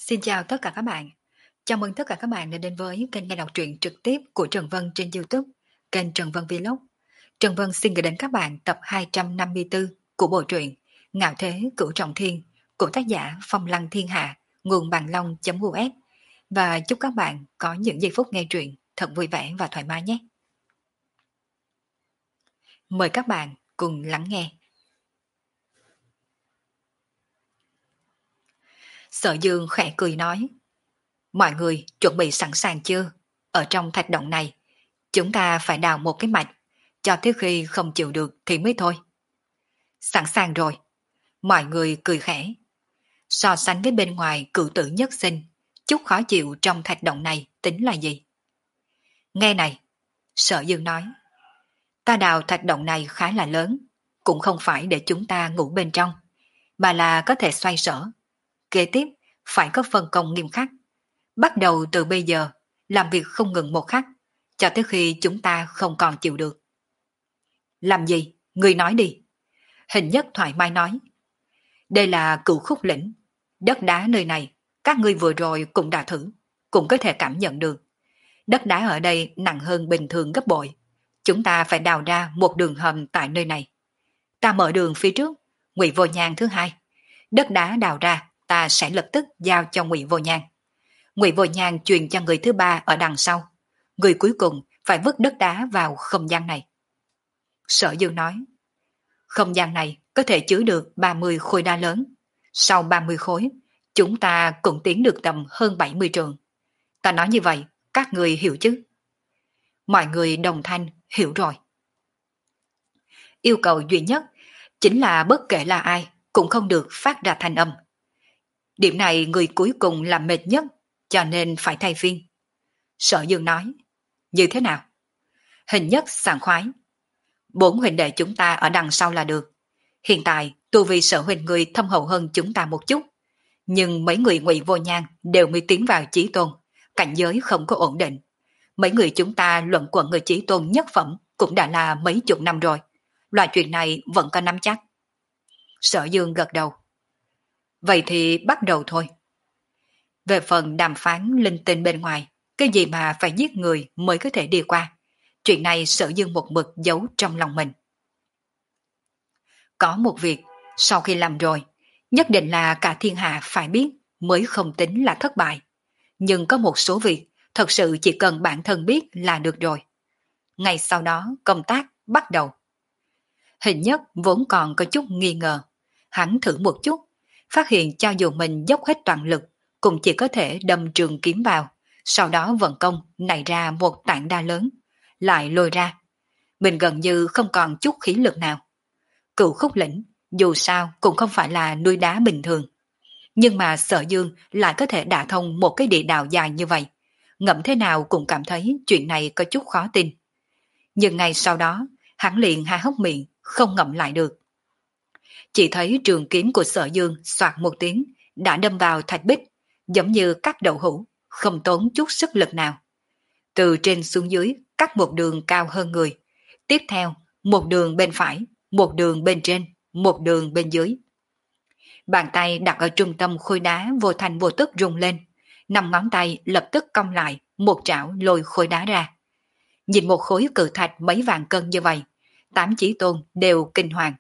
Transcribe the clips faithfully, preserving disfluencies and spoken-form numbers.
Xin chào tất cả các bạn. Chào mừng tất cả các bạn đã đến với kênh nghe đọc truyện trực tiếp của Trần Vân trên YouTube, kênh Trần Vân Vlog. Trần Vân xin gửi đến các bạn tập hai trăm năm mươi tư của bộ truyện Ngạo Thế Cửu Trọng Thiên của tác giả Phong Lăng Thiên Hạ, nguồn bằng long.us, và chúc các bạn có những giây phút nghe truyện thật vui vẻ và thoải mái nhé. Mời các bạn cùng lắng nghe. Sở Dương khẽ cười nói: mọi người chuẩn bị sẵn sàng chưa? Ở trong thạch động này, chúng ta phải đào một cái mạch, cho tới khi không chịu được thì mới thôi. Sẵn sàng rồi. Mọi người cười khẽ. So sánh với bên ngoài cửu tử nhất sinh, chút khó chịu trong thạch động này tính là gì? Nghe này, Sở Dương nói, ta đào thạch động này khá là lớn, cũng không phải để chúng ta ngủ bên trong, mà là có thể xoay sở. Kế tiếp, phải có phân công nghiêm khắc. Bắt đầu từ bây giờ, làm việc không ngừng một khắc, cho tới khi chúng ta không còn chịu được. Làm gì? Ngươi nói đi. Hình Nhất thoải mái nói. Đây là cửu khúc lĩnh. Đất đá nơi này, các ngươi vừa rồi cũng đã thử, cũng có thể cảm nhận được. Đất đá ở đây nặng hơn bình thường gấp bội. Chúng ta phải đào ra một đường hầm tại nơi này. Ta mở đường phía trước, Ngụy Vô Nhan thứ hai. Đất đá đào ra, ta sẽ lập tức giao cho Ngụy Vô Nhan. Ngụy Vô Nhan truyền cho người thứ ba ở đằng sau. Người cuối cùng phải vứt đất đá vào không gian này. Sở Dương nói, không gian này có thể chứa được ba mươi khối đá lớn. Sau ba mươi khối, chúng ta cũng tiến được tầm hơn bảy mươi trường. Ta nói như vậy, các người hiểu chứ? Mọi người đồng thanh hiểu rồi. Yêu cầu duy nhất chính là bất kể là ai cũng không được phát ra thanh âm. Điểm này người cuối cùng làm mệt nhất, cho nên phải thay phiên. Sở Dương nói, như thế nào? Hình Nhất sảng khoái. Bốn huynh đệ chúng ta ở đằng sau là được. Hiện tại, tu vi Sở huynh người thâm hậu hơn chúng ta một chút. Nhưng mấy người Ngụy Vô Nhan đều mới tiến vào chí tôn, cảnh giới không có ổn định. Mấy người chúng ta luận quẩn người chí tôn nhất phẩm cũng đã là mấy chục năm rồi. Loại chuyện này vẫn có nắm chắc. Sở Dương gật đầu. Vậy thì bắt đầu thôi. Về phần đàm phán linh tinh bên ngoài, cái gì mà phải giết người mới có thể đi qua. Chuyện này Sở Dương một mực giấu trong lòng mình. Có một việc, sau khi làm rồi, nhất định là cả thiên hạ phải biết mới không tính là thất bại. Nhưng có một số việc, thật sự chỉ cần bản thân biết là được rồi. Ngay sau đó, công tác bắt đầu. Hình Nhất vốn còn có chút nghi ngờ. Hắn thử một chút, phát hiện cho dù mình dốc hết toàn lực, cũng chỉ có thể đâm trường kiếm vào, sau đó vận công nảy ra một tảng đá lớn, lại lôi ra. Mình gần như không còn chút khí lực nào. Cửu khúc lĩnh, dù sao cũng không phải là núi đá bình thường. Nhưng mà Sở Dương lại có thể đả thông một cái địa đạo dài như vậy. Ngẫm thế nào cũng cảm thấy chuyện này có chút khó tin. Nhưng ngày sau đó, hắn liền há hốc miệng, không ngậm lại được. Chỉ thấy trường kiếm của Sở Dương xoạt một tiếng, đã đâm vào thạch bích, giống như cắt đậu hũ, không tốn chút sức lực nào. Từ trên xuống dưới, cắt một đường cao hơn người. Tiếp theo, một đường bên phải, một đường bên trên, một đường bên dưới. Bàn tay đặt ở trung tâm khối đá vô thành vô tức rung lên. Năm ngón tay lập tức cong lại, một trảo lôi khối đá ra. Nhìn một khối cự thạch mấy vạn cân như vậy, tám chí tôn đều kinh hoàng.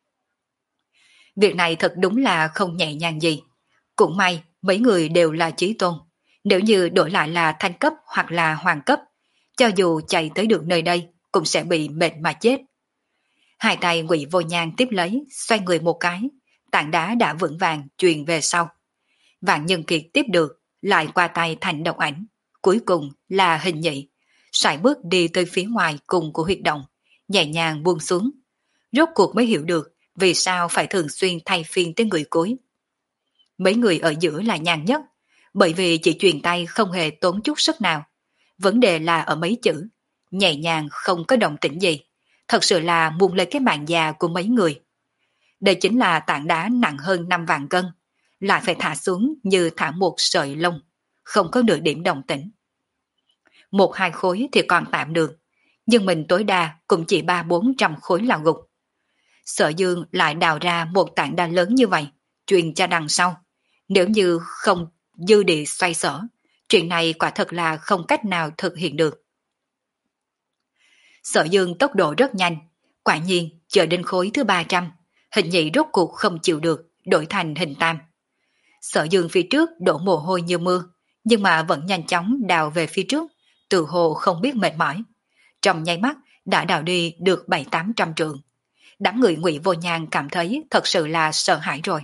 Việc này thật đúng là không nhẹ nhàng gì. Cũng may mấy người đều là chí tôn. Nếu như đổi lại là thanh cấp hoặc là hoàng cấp, cho dù chạy tới được nơi đây cũng sẽ bị mệt mà chết. Hai tay Ngụy Vô Nhan tiếp lấy, xoay người một cái, tảng đá đã vững vàng truyền về sau. Vạn Nhân Kiệt tiếp được, lại qua tay thành độc ảnh. Cuối cùng là Hình Nhị, sải bước đi tới phía ngoài cùng của huyệt động, nhẹ nhàng buông xuống. Rốt cuộc mới hiểu được vì sao phải thường xuyên thay phiên tới người cuối. Mấy người ở giữa là nhàn nhất, bởi vì chỉ truyền tay không hề tốn chút sức nào. Vấn đề là ở mấy chữ, nhẹ nhàng không có động tĩnh gì, thật sự là buông lên cái mạng già của mấy người. Đây chính là tảng đá nặng hơn năm vạn cân, lại phải thả xuống như thả một sợi lông, không có nửa điểm động tĩnh. Một hai khối thì còn tạm được, nhưng mình tối đa cũng chỉ ba bốn trăm khối là gục. Sở Dương lại đào ra một tảng đá lớn như vậy, truyền cho đằng sau. Nếu như không dư địa xoay sở, chuyện này quả thật là không cách nào thực hiện được. Sở Dương tốc độ rất nhanh, quả nhiên chờ đến khối thứ ba trăm, hình nhị rốt cuộc không chịu được, đổi thành hình tam. Sở Dương phía trước đổ mồ hôi như mưa, nhưng mà vẫn nhanh chóng đào về phía trước, từ hồ không biết mệt mỏi. Trong nháy mắt đã đào đi được bảy tám trăm trượng. Đám người Ngụy Vô Nhan cảm thấy thật sự là sợ hãi rồi.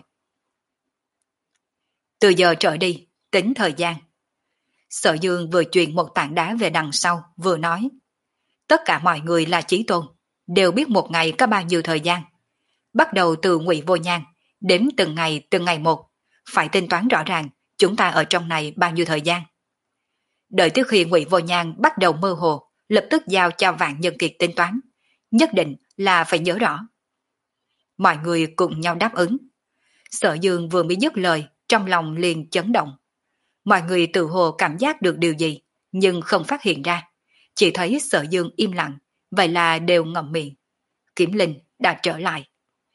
Từ giờ trở đi, tính thời gian. Sở Dương vừa truyền một tảng đá về đằng sau, vừa nói. Tất cả mọi người là Chí Tôn, đều biết một ngày có bao nhiêu thời gian. Bắt đầu từ Ngụy Vô Nhan, đến từng ngày từng ngày một, phải tính toán rõ ràng chúng ta ở trong này bao nhiêu thời gian. Đợi tới khi Ngụy Vô Nhan bắt đầu mơ hồ, lập tức giao cho Vạn Nhân Kiệt tính toán, nhất định là phải nhớ rõ. Mọi người cùng nhau đáp ứng. Sở Dương vừa mới dứt lời, trong lòng liền chấn động. Mọi người tự hồ cảm giác được điều gì, nhưng không phát hiện ra. Chỉ thấy Sở Dương im lặng, vậy là đều ngậm miệng. Kiểm Linh đã trở lại.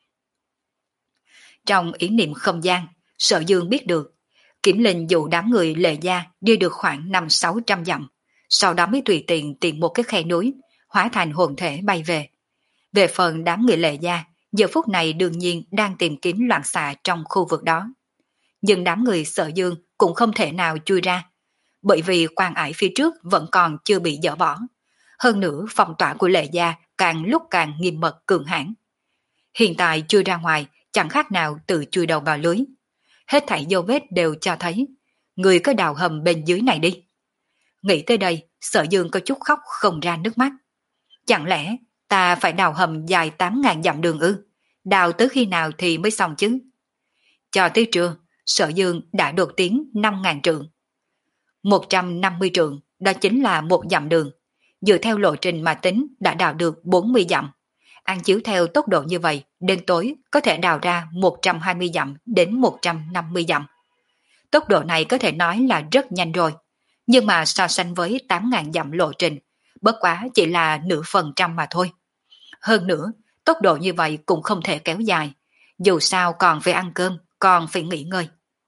Trong ý niệm không gian, Sở Dương biết được, Kiểm Linh dụ đám người Lệ Gia đi được khoảng năm sáu trăm dặm, sau đó mới tùy tiện tìm một cái khe núi, hóa thành hồn thể bay về. Về phần đám người Lệ Gia, giờ phút này đương nhiên đang tìm kiếm loạn xạ trong khu vực đó. Nhưng đám người Sở Dương cũng không thể nào chui ra, bởi vì quan ải phía trước vẫn còn chưa bị dỡ bỏ. Hơn nữa phong tỏa của Lệ Gia càng lúc càng nghiêm mật cường hãn. Hiện tại chui ra ngoài chẳng khác nào tự chui đầu vào lưới. Hết thảy dấu vết đều cho thấy người có đào hầm bên dưới này đi. Nghĩ tới đây, Sở Dương có chút khóc không ra nước mắt. Chẳng lẽ ta phải đào hầm dài tám ngàn dặm đường ư? Đào tới khi nào thì mới xong chứ? Cho tới trưa, Sở Dương đã đột tiến năm ngàn trượng. một trăm năm mươi trượng, đó chính là một dặm đường. Dựa theo lộ trình mà tính đã đào được bốn mươi dặm. Ăn chiếu theo tốc độ như vậy, đến tối có thể đào ra một trăm hai mươi dặm đến một trăm năm mươi dặm. Tốc độ này có thể nói là rất nhanh rồi. Nhưng mà so sánh với tám ngàn dặm lộ trình, bất quá chỉ là nửa phần trăm mà thôi. Hơn nữa, tốc độ như vậy cũng không thể kéo dài. Dù sao còn phải ăn cơm, còn phải nghỉ ngơi.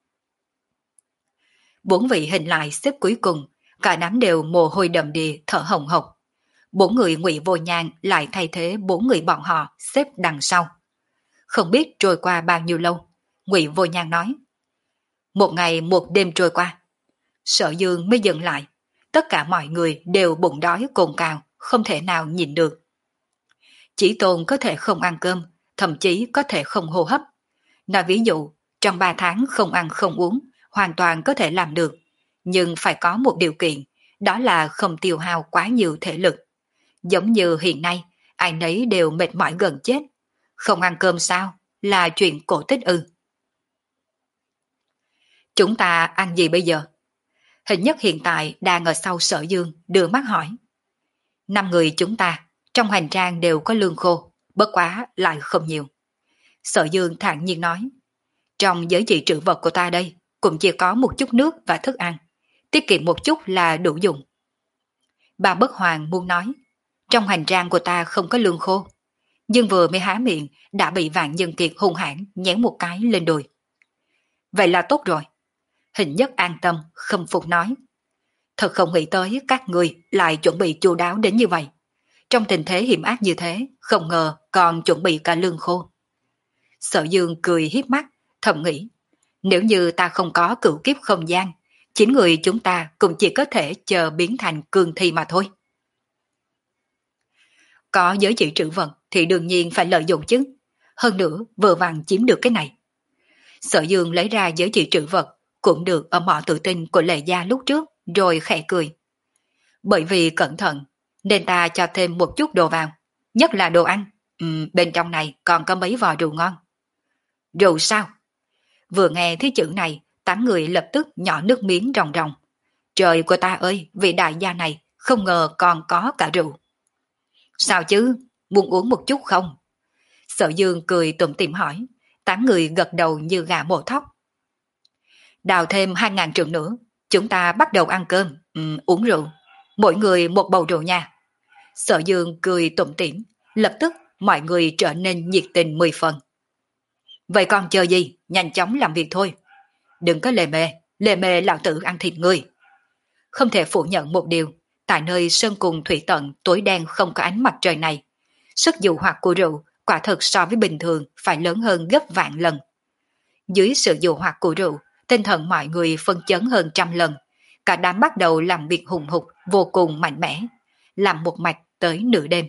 Bốn vị hình lại xếp cuối cùng, cả đám đều mồ hôi đầm đìa thở hồng hộc. Bốn người Ngụy Vô Nhan lại thay thế bốn người bọn họ xếp đằng sau. Không biết trôi qua bao nhiêu lâu, Ngụy Vô Nhan nói. Một ngày một đêm trôi qua. Sở Dương mới dừng lại. Tất cả mọi người đều bụng đói cồn cào, không thể nào nhìn được. Chỉ Tôn có thể không ăn cơm, thậm chí có thể không hô hấp. Nói ví dụ, trong ba tháng không ăn không uống, hoàn toàn có thể làm được. Nhưng phải có một điều kiện, đó là không tiêu hao quá nhiều thể lực. Giống như hiện nay, ai nấy đều mệt mỏi gần chết. Không ăn cơm sao? Là chuyện cổ tích ư? Chúng ta ăn gì bây giờ? Hình nhất hiện tại đang ở sau Sở Dương, đưa mắt hỏi. Năm người chúng ta, trong hành trang đều có lương khô, bất quá lại không nhiều. Sở Dương thản nhiên nói. Trong giới trị trữ vật của ta đây, cũng chỉ có một chút nước và thức ăn. Tiết kiệm một chút là đủ dùng. Bà Bất Hoàng muốn nói. Trong hành trang của ta không có lương khô. Nhưng vừa mới há miệng đã bị Vạn Nhân Kiệt hung hãn nhén một cái lên đùi. Vậy là tốt rồi. Hình nhất an tâm, khâm phục nói. Thật không nghĩ tới các người lại chuẩn bị chu đáo đến như vậy. Trong tình thế hiểm ác như thế, không ngờ còn chuẩn bị cả lương khô. Sở Dương cười hiếp mắt, thầm nghĩ. Nếu như ta không có cửu kiếp không gian, chín người chúng ta cũng chỉ có thể chờ biến thành cương thi mà thôi. Có giới chỉ trữ vật thì đương nhiên phải lợi dụng chứ. Hơn nữa vừa vặn chiếm được cái này. Sở Dương lấy ra giới chỉ trữ vật cũng được ở mỏ tự tin của Lệ Gia lúc trước, rồi khẽ cười. Bởi vì cẩn thận nên ta cho thêm một chút đồ vào, nhất là đồ ăn. Uhm, bên trong này còn có mấy vò rượu ngon. Rượu sao? Vừa nghe thấy chữ này, tám người lập tức nhỏ nước miếng ròng ròng. Trời của ta ơi, vị đại gia này không ngờ còn có cả rượu. Sao chứ, muốn uống một chút không? Sở Dương cười tủm tỉm hỏi, tám người gật đầu như gà mổ thóc. Đào thêm hai ngàn trượng nữa, chúng ta bắt đầu ăn cơm, um, uống rượu, mỗi người một bầu rượu nha. Sở Dương cười tủm tỉm, lập tức mọi người trở nên nhiệt tình mười phần. Vậy còn chờ gì, nhanh chóng làm việc thôi. Đừng có lề mề, Lề mề lão tử ăn thịt ngươi. Không thể phủ nhận một điều, tại nơi sơn cùng thủy tận tối đen không có ánh mặt trời này, sức dụ hoặc của rượu quả thực so với bình thường phải lớn hơn gấp vạn lần. Dưới sự dụ hoặc của rượu, tinh thần mọi người phân chấn hơn trăm lần, cả đám bắt đầu làm việc hùng hục vô cùng mạnh mẽ, làm một mạch tới nửa đêm.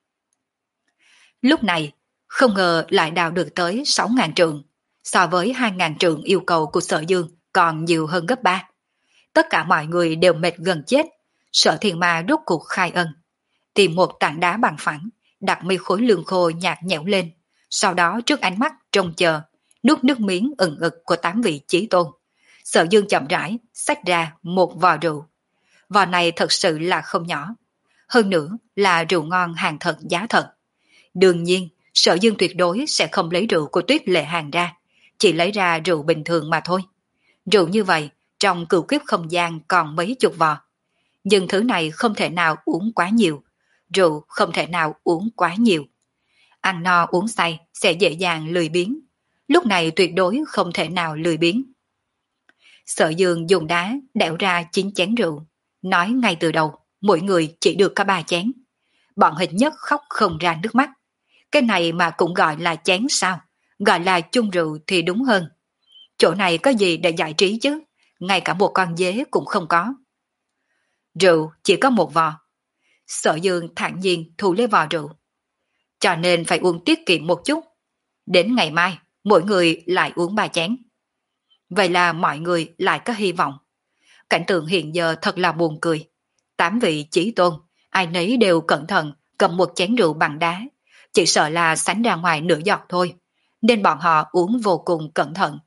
Lúc này, không ngờ lại đào được tới sáu ngàn trượng, so với hai ngàn trượng yêu cầu của Sở Dương còn nhiều hơn gấp ba. Tất cả mọi người đều mệt gần chết, Sở Thiên Ma rốt cuộc khai ân, tìm một tảng đá bằng phẳng, đặt mấy khối lương khô nhạt nhẽo lên, sau đó trước ánh mắt trông chờ, nuốt nước miếng ừng ực của tám vị chí tôn. Sở Dương chậm rãi xách ra một vò rượu. Vò này thật sự là không nhỏ, hơn nữa là rượu ngon hàng thật giá thật. Đương nhiên, Sở Dương tuyệt đối sẽ không lấy rượu của Tuyết Lệ Hàng ra, chỉ lấy ra rượu bình thường mà thôi. Rượu như vậy, trong cửu kiếp không gian còn mấy chục vò. Nhưng thứ này không thể nào uống quá nhiều, rượu không thể nào uống quá nhiều. Ăn no uống say sẽ dễ dàng lười biếng, lúc này tuyệt đối không thể nào lười biếng. Sở Dương dùng đá đẽo ra chín chén rượu, nói ngay từ đầu, mỗi người chỉ được có ba chén. Bọn Hình Nhất khóc không ra nước mắt. Cái này mà cũng gọi là chén sao? Gọi là chung rượu thì đúng hơn. Chỗ này có gì để giải trí chứ? Ngay cả một con dế cũng không có. Rượu chỉ có một vò. Sở Dương thản nhiên thu lấy vò rượu. Cho nên phải uống tiết kiệm một chút. Đến ngày mai, mỗi người lại uống ba chén. Vậy là mọi người lại có hy vọng. Cảnh tượng hiện giờ thật là buồn cười. Tám vị chí tôn, ai nấy đều cẩn thận cầm một chén rượu bằng đá. Chỉ sợ là sánh ra ngoài nửa giọt thôi, nên bọn họ uống vô cùng cẩn thận.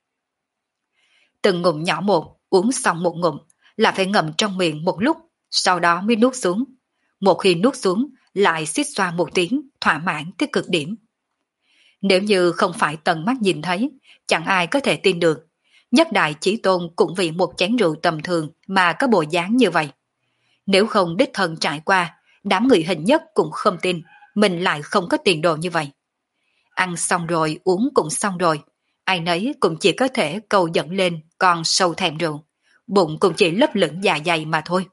Từng ngụm nhỏ một, uống xong một ngụm, là phải ngậm trong miệng một lúc, sau đó mới nuốt xuống. Một khi nuốt xuống, lại xít xoa một tiếng, thỏa mãn tới cực điểm. Nếu như không phải tận mắt nhìn thấy, chẳng ai có thể tin được. Nhất đại chí tôn cũng vì một chén rượu tầm thường mà có bộ dáng như vậy. Nếu không đích thân trải qua, đám người Hình Nhất cũng không tin mình lại không có tiền đồ như vậy. Ăn xong rồi, uống cũng xong rồi, ai nấy cũng chỉ có thể cầu dẫn lên còn sâu thèm rượu, bụng cũng chỉ lấp lửng dạ dày mà thôi.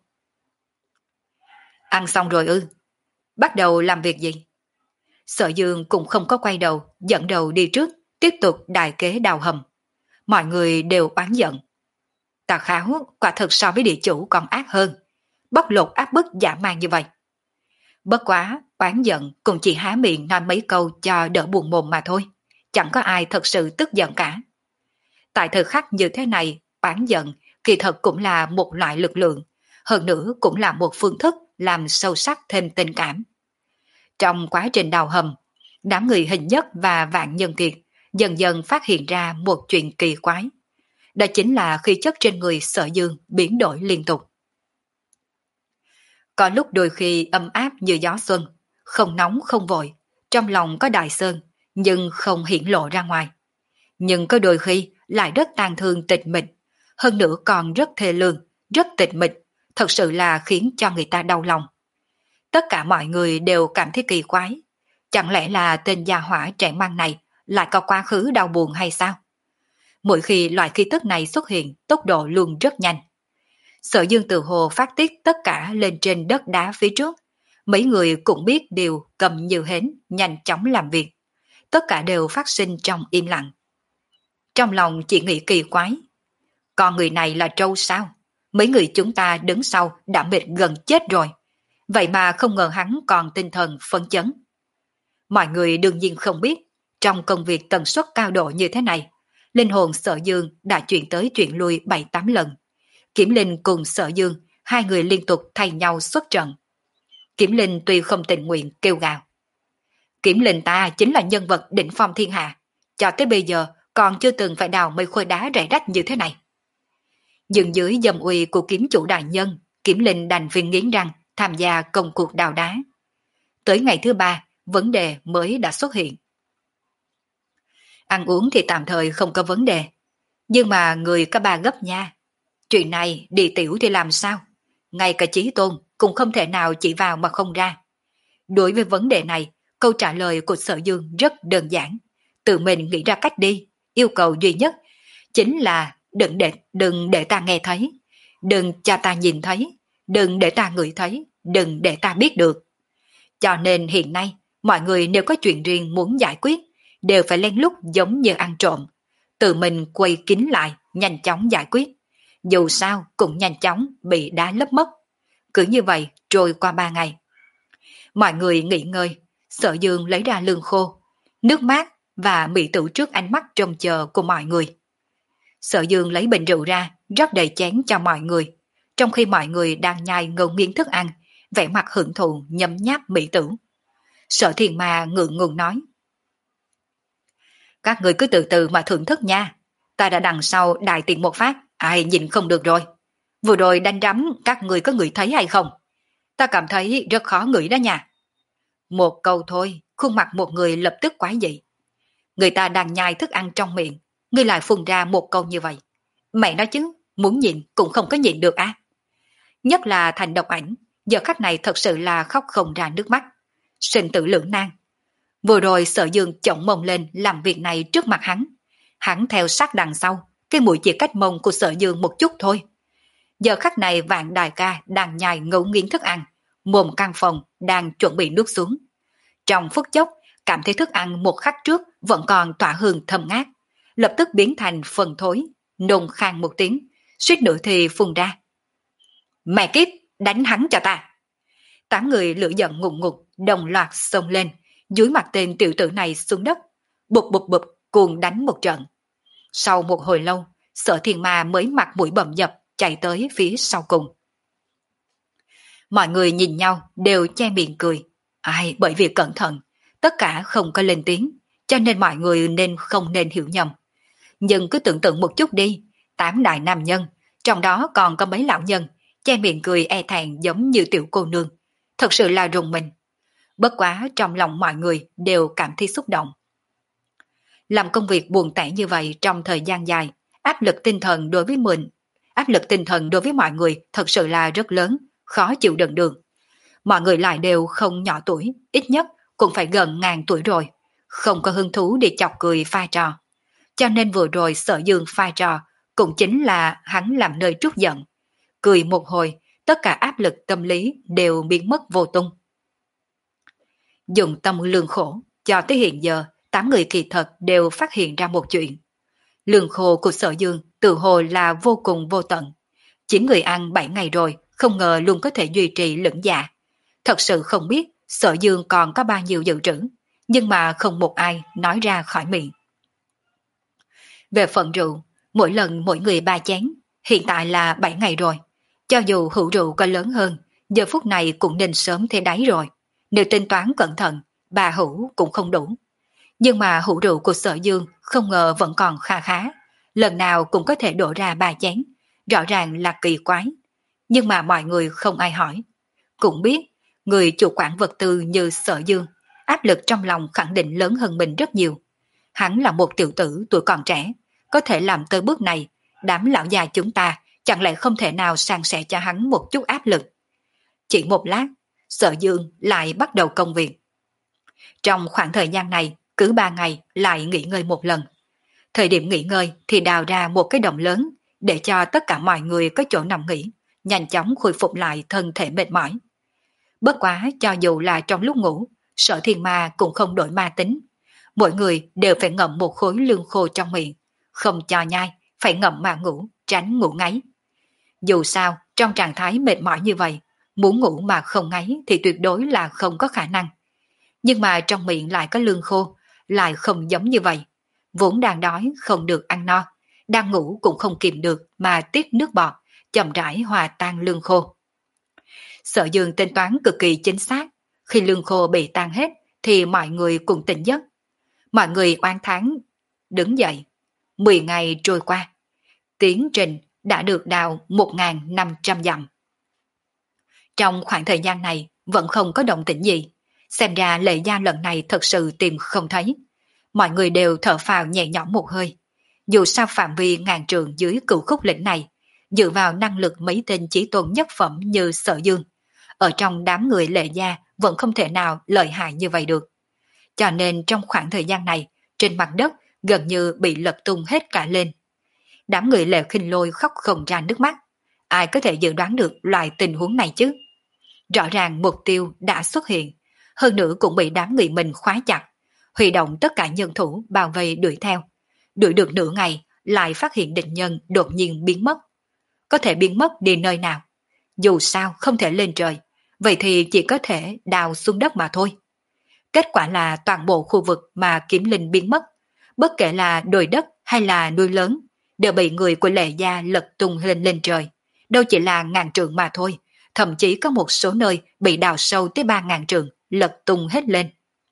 Ăn xong rồi ư? Bắt đầu làm việc gì? Sở Dương cũng không có quay đầu, dẫn đầu đi trước, tiếp tục đài kế đào hầm. Mọi người đều oán giận. Tà Kháo quả thực so với địa chủ còn ác hơn, bóc lột áp bức dã man như vậy. Bất quá, oán giận cũng chỉ há miệng nói mấy câu cho đỡ buồn mồm mà thôi, chẳng có ai thật sự tức giận cả. Tại thời khắc như thế này, oán giận kỳ thật cũng là một loại lực lượng, hơn nữa cũng là một phương thức làm sâu sắc thêm tình cảm. Trong quá trình đào hầm, đám người Hình Nhất và Vạn Nhân Kiệt dần dần phát hiện ra một chuyện kỳ quái. Đó chính là khí chất trên người Sở Dương biến đổi liên tục. Có lúc đôi khi ấm áp như gió xuân, không nóng không vội, trong lòng có đại sơn, nhưng không hiển lộ ra ngoài. Nhưng có đôi khi lại rất tàn thương tịch mịch, hơn nữa còn rất thê lương, rất tịch mịch, thật sự là khiến cho người ta đau lòng. Tất cả mọi người đều cảm thấy kỳ quái. Chẳng lẽ là tên gia hỏa trẻ măng này lại có quá khứ đau buồn hay sao? Mỗi khi loại khí tức này xuất hiện, tốc độ luôn rất nhanh. Sở Dương tự hồ phát tiết tất cả lên trên đất đá phía trước. Mấy người cũng biết điều cầm như hến, nhanh chóng làm việc. Tất cả đều phát sinh trong im lặng. Trong lòng chỉ nghĩ kỳ quái. Con người này là trâu sao? Mấy người chúng ta đứng sau đã mệt gần chết rồi. Vậy mà không ngờ hắn còn tinh thần phấn chấn. Mọi người đương nhiên không biết, trong công việc tần suất cao độ như thế này, linh hồn Sở Dương đã chuyển tới chuyển lui bảy tám lần. Kiểm Linh cùng Sở Dương, hai người liên tục thay nhau xuất trận. Kiểm Linh tuy không tình nguyện kêu gào. Kiểm Linh ta chính là nhân vật đỉnh phong thiên hạ, cho tới bây giờ còn chưa từng phải đào mấy khối đá rải rách như thế này. Nhưng dưới dâm uy của kiếm chủ đại nhân, Kiểm Linh đành viên nghiến răng tham gia công cuộc đào đá. Tới ngày thứ ba, vấn đề mới đã xuất hiện. Ăn uống thì tạm thời không có vấn đề, nhưng mà người có ba gấp nha. Chuyện này đi tiểu thì làm sao? Ngay cả Chí Tôn cũng không thể nào chỉ vào mà không ra. Đối với vấn đề này, câu trả lời của Sở Dương rất đơn giản. Tự mình nghĩ ra cách đi, yêu cầu duy nhất chính là đừng để, đừng để ta nghe thấy, đừng cho ta nhìn thấy, đừng để ta ngửi thấy, đừng để ta biết được. Cho nên hiện nay, mọi người nếu có chuyện riêng muốn giải quyết, đều phải lén lút giống như ăn trộm, tự mình quay kín lại, nhanh chóng giải quyết. Dù sao cũng nhanh chóng bị đá lấp mất. Cứ như vậy trôi qua ba ngày. Mọi người nghỉ ngơi, Sở Dương lấy ra lương khô, nước mát và mỹ tử trước ánh mắt trông chờ của mọi người. Sở Dương lấy bình rượu ra, rót đầy chén cho mọi người, trong khi mọi người đang nhai ngấu nghiến thức ăn, vẻ mặt hưởng thụ nhấm nháp mỹ tử. Sở Thiền Ma ngượng ngùng nói: các người cứ từ từ mà thưởng thức nha, ta đã đằng sau đại tiện một phát, ai nhìn không được rồi. Vừa rồi đánh rắm các người có ngửi thấy hay không? Ta cảm thấy rất khó ngửi đó nha. Một câu thôi, khuôn mặt một người lập tức quái dị. Người ta đang nhai thức ăn trong miệng, ngươi lại phun ra một câu như vậy. Mẹ nói chứ, muốn nhịn cũng không có nhịn được á. Nhất là Thành Độc Ảnh, giờ khắc này thật sự là khóc không ra nước mắt. Sinh tử lưỡng nan. Vừa rồi Sở Dương chổng mông lên làm việc này trước mặt hắn. Hắn theo sát đằng sau, cái mũi chỉ cách mông của Sở Dương một chút thôi. Giờ khắc này Vạn Đại Ca đang nhai ngấu nghiến thức ăn, mồm căn phòng đang chuẩn bị nuốt xuống. Trong phút chốc, cảm thấy thức ăn một khắc trước vẫn còn tỏa hương thơm ngát, lập tức biến thành phần thối, nôn khan một tiếng, suýt nữa thì phun ra. Mẹ kiếp, đánh hắn cho ta! Tám người lửa giận ngùng ngục, đồng loạt xông lên, dưới mặt tên tiểu tử này xuống đất, bụp bụp bụp cuồng đánh một trận. Sau một hồi lâu, Sở Thiên Ma mới mặt mũi bầm dập chạy tới phía sau cùng. Mọi người nhìn nhau đều che miệng cười. Ai, bởi vì cẩn thận, tất cả không có lên tiếng, cho nên mọi người nên không nên hiểu nhầm. Nhưng cứ tưởng tượng một chút đi, tám đại nam nhân, trong đó còn có mấy lão nhân, che miệng cười e thẹn giống như tiểu cô nương, thật sự là rùng mình. Bất quá trong lòng mọi người đều cảm thấy xúc động. Làm công việc buồn tẻ như vậy trong thời gian dài, áp lực tinh thần đối với mình, áp lực tinh thần đối với mọi người thật sự là rất lớn, khó chịu đựng được. Mọi người lại đều không nhỏ tuổi, ít nhất cũng phải gần ngàn tuổi rồi, không có hứng thú để chọc cười pha trò. Cho nên vừa rồi Sở Dương pha trò cũng chính là hắn làm nơi trút giận. Cười một hồi, tất cả áp lực tâm lý đều biến mất vô tung. Dùng tâm lương khổ, cho tới hiện giờ, tám người kỳ thật đều phát hiện ra một chuyện. Lương khổ của Sở Dương tự hồ là vô cùng vô tận. Chín người ăn bảy ngày rồi, không ngờ luôn có thể duy trì lưỡng dạ. Thật sự không biết Sở Dương còn có bao nhiêu dự trữ, nhưng mà không một ai nói ra khỏi miệng. Về phần rượu, mỗi lần mỗi người ba chén, hiện tại là bảy ngày rồi. Cho dù hữu rượu có lớn hơn, giờ phút này cũng nên sớm thấy đáy rồi. Nếu tính toán cẩn thận, bà hữu cũng không đủ. Nhưng mà hữu rượu của Sở Dương không ngờ vẫn còn kha khá. Lần nào cũng có thể đổ ra ba chén, rõ ràng là kỳ quái. Nhưng mà mọi người không ai hỏi. Cũng biết, người chủ quản vật tư như Sở Dương, áp lực trong lòng khẳng định lớn hơn mình rất nhiều. Hắn là một tiểu tử tuổi còn trẻ, có thể làm tới bước này, đám lão già chúng ta chẳng lẽ không thể nào san sẻ cho hắn một chút áp lực. Chỉ một lát, Sở Dương lại bắt đầu công việc. Trong khoảng thời gian này, cứ ba ngày lại nghỉ ngơi một lần. Thời điểm nghỉ ngơi thì đào ra một cái đồng lớn để cho tất cả mọi người có chỗ nằm nghỉ, nhanh chóng khôi phục lại thân thể mệt mỏi. Bất quá cho dù là trong lúc ngủ, Sở Thiên Ma cũng không đổi ma tính. Mỗi người đều phải ngậm một khối lương khô trong miệng, không cho nhai, phải ngậm mà ngủ, tránh ngủ ngáy. Dù sao, trong trạng thái mệt mỏi như vậy, muốn ngủ mà không ngáy thì tuyệt đối là không có khả năng. Nhưng mà trong miệng lại có lương khô, lại không giống như vậy. Vốn đang đói không được ăn no, đang ngủ cũng không kìm được mà tiết nước bọt, chậm rãi hòa tan lương khô. Sở Dương tính toán cực kỳ chính xác, khi lương khô bị tan hết thì mọi người cùng tỉnh giấc. Mọi người oán thán đứng dậy. Mười ngày trôi qua, tiến trình đã được đào một nghìn năm trăm dặm. Trong khoảng thời gian này vẫn không có động tĩnh gì, xem ra Lệ Gia lần này thật sự tìm không thấy. Mọi người đều thở phào nhẹ nhõm một hơi. Dù sao phạm vi ngàn trường dưới cửu khúc lĩnh này, dựa vào năng lực mấy tên chí tôn nhất phẩm như Sở Dương, ở trong đám người Lệ Gia vẫn không thể nào lợi hại như vậy được. Cho nên trong khoảng thời gian này, trên mặt đất gần như bị lật tung hết cả lên. Đám người Lệ Khinh Lôi khóc không ra nước mắt. Ai có thể dự đoán được loại tình huống này chứ? Rõ ràng mục tiêu đã xuất hiện, hơn nữa cũng bị đám người mình khóa chặt, huy động tất cả nhân thủ bao vây đuổi theo. Đuổi được nửa ngày, lại phát hiện địch nhân đột nhiên biến mất. Có thể biến mất đi nơi nào? Dù sao không thể lên trời, vậy thì chỉ có thể đào xuống đất mà thôi. Kết quả là toàn bộ khu vực mà Kiếm Linh biến mất, bất kể là đồi đất hay là núi lớn, đều bị người của Lệ Gia lật tung lên lên trời. Đâu chỉ là ngàn trượng mà thôi, thậm chí có một số nơi bị đào sâu tới ba ngàn trượng, lật tung hết lên.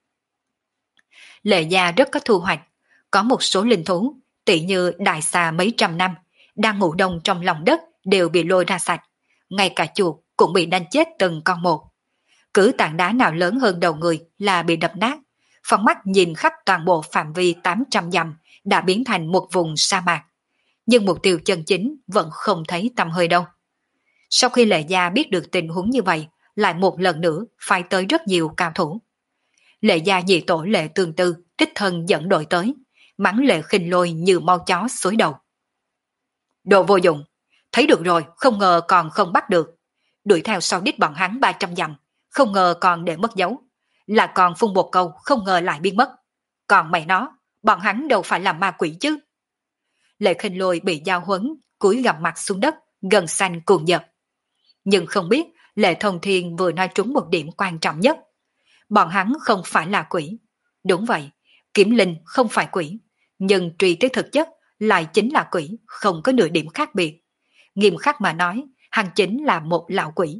Lệ Gia rất có thu hoạch, có một số linh thú, tỷ như đại xà mấy trăm năm, đang ngủ đông trong lòng đất đều bị lôi ra sạch, ngay cả chuột cũng bị đánh chết từng con một. Cứ tảng đá nào lớn hơn đầu người là bị đập nát, phóng mắt nhìn khắp toàn bộ phạm vi tám trăm dặm đã biến thành một vùng sa mạc. Nhưng mục tiêu chân chính vẫn không thấy tăm hơi đâu. Sau khi Lệ Gia biết được tình huống như vậy, lại một lần nữa phải tới rất nhiều cao thủ. Lệ Gia nhị tổ Lệ Tương Tư đích thân dẫn đội tới, mắng Lệ Khinh Lôi như mau chó xối đầu. Đồ vô dụng, thấy được rồi, không ngờ còn không bắt được. Đuổi theo sau đít bọn hắn ba trăm dặm, không ngờ còn để mất dấu. Là còn phun một câu, không ngờ lại biến mất. Còn mày nó, bọn hắn đâu phải là ma quỷ chứ. Lệ Khinh Lôi bị giao huấn, cúi gằm mặt xuống đất, gần xanh cuồng giật. Nhưng không biết Lệ Thông Thiên vừa nói trúng một điểm quan trọng nhất. Bọn hắn không phải là quỷ. Đúng vậy, Kiếm Linh không phải quỷ, nhưng truy tới thực chất lại chính là quỷ, không có nửa điểm khác biệt. Nghiêm khắc mà nói, hắn chính là một lão quỷ.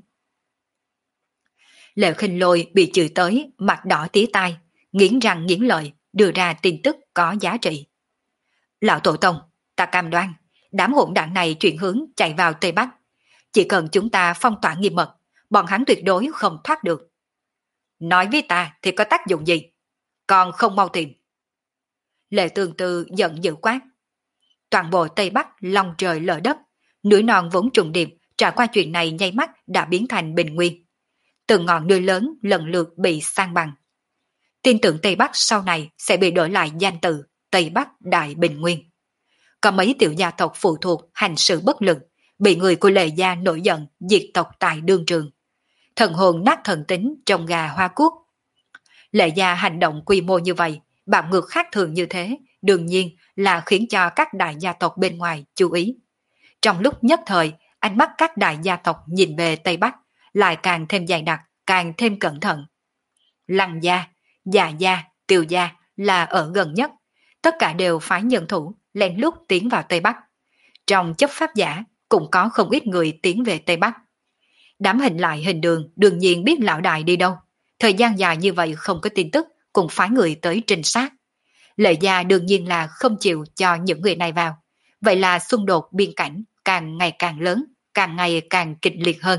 Lệ Khinh Lôi bị chửi tới, mặt đỏ tía tai, nghiến răng nghiến lợi, đưa ra tin tức có giá trị. Lão Tổ Tông, ta cam đoan, đám hỗn đảng này chuyển hướng chạy vào Tây Bắc. Chỉ cần chúng ta phong tỏa nghiêm mật, bọn hắn tuyệt đối không thoát được. Nói với ta thì có tác dụng gì? Còn không mau tìm. Lệ Tương Tư giận dữ quát. Toàn bộ Tây Bắc long trời lở đất, núi non vốn trùng điệp trải qua chuyện này nháy mắt đã biến thành bình nguyên. Từng ngọn núi lớn lần lượt bị san bằng. Tin tưởng Tây Bắc sau này sẽ bị đổi lại danh từ Tây Bắc Đại Bình Nguyên. Có mấy tiểu gia tộc phụ thuộc hành sự bất lực, bị người của Lệ Gia nổi giận diệt tộc tại đương trường. Thần hồn nát thần tính trong gà hoa cuốc. Lệ Gia hành động quy mô như vậy, bạo ngược khác thường như thế, đương nhiên là khiến cho các đại gia tộc bên ngoài chú ý. Trong lúc nhất thời, ánh mắt các đại gia tộc nhìn về Tây Bắc lại càng thêm dày đặc, càng thêm cẩn thận. Lăng gia, Dạ gia, Tiêu gia là ở gần nhất, tất cả đều phái nhân thủ lén lút tiến vào Tây Bắc. Trong chấp pháp giả cũng có không ít người tiến về Tây Bắc. Đám hình lại hình đường đương nhiên biết lão đại đi đâu. Thời gian dài như vậy không có tin tức, cũng phái người tới trinh sát. Lệ Gia đương nhiên là không chịu cho những người này vào. Vậy là xung đột biên cảnh càng ngày càng lớn, càng ngày càng kịch liệt hơn.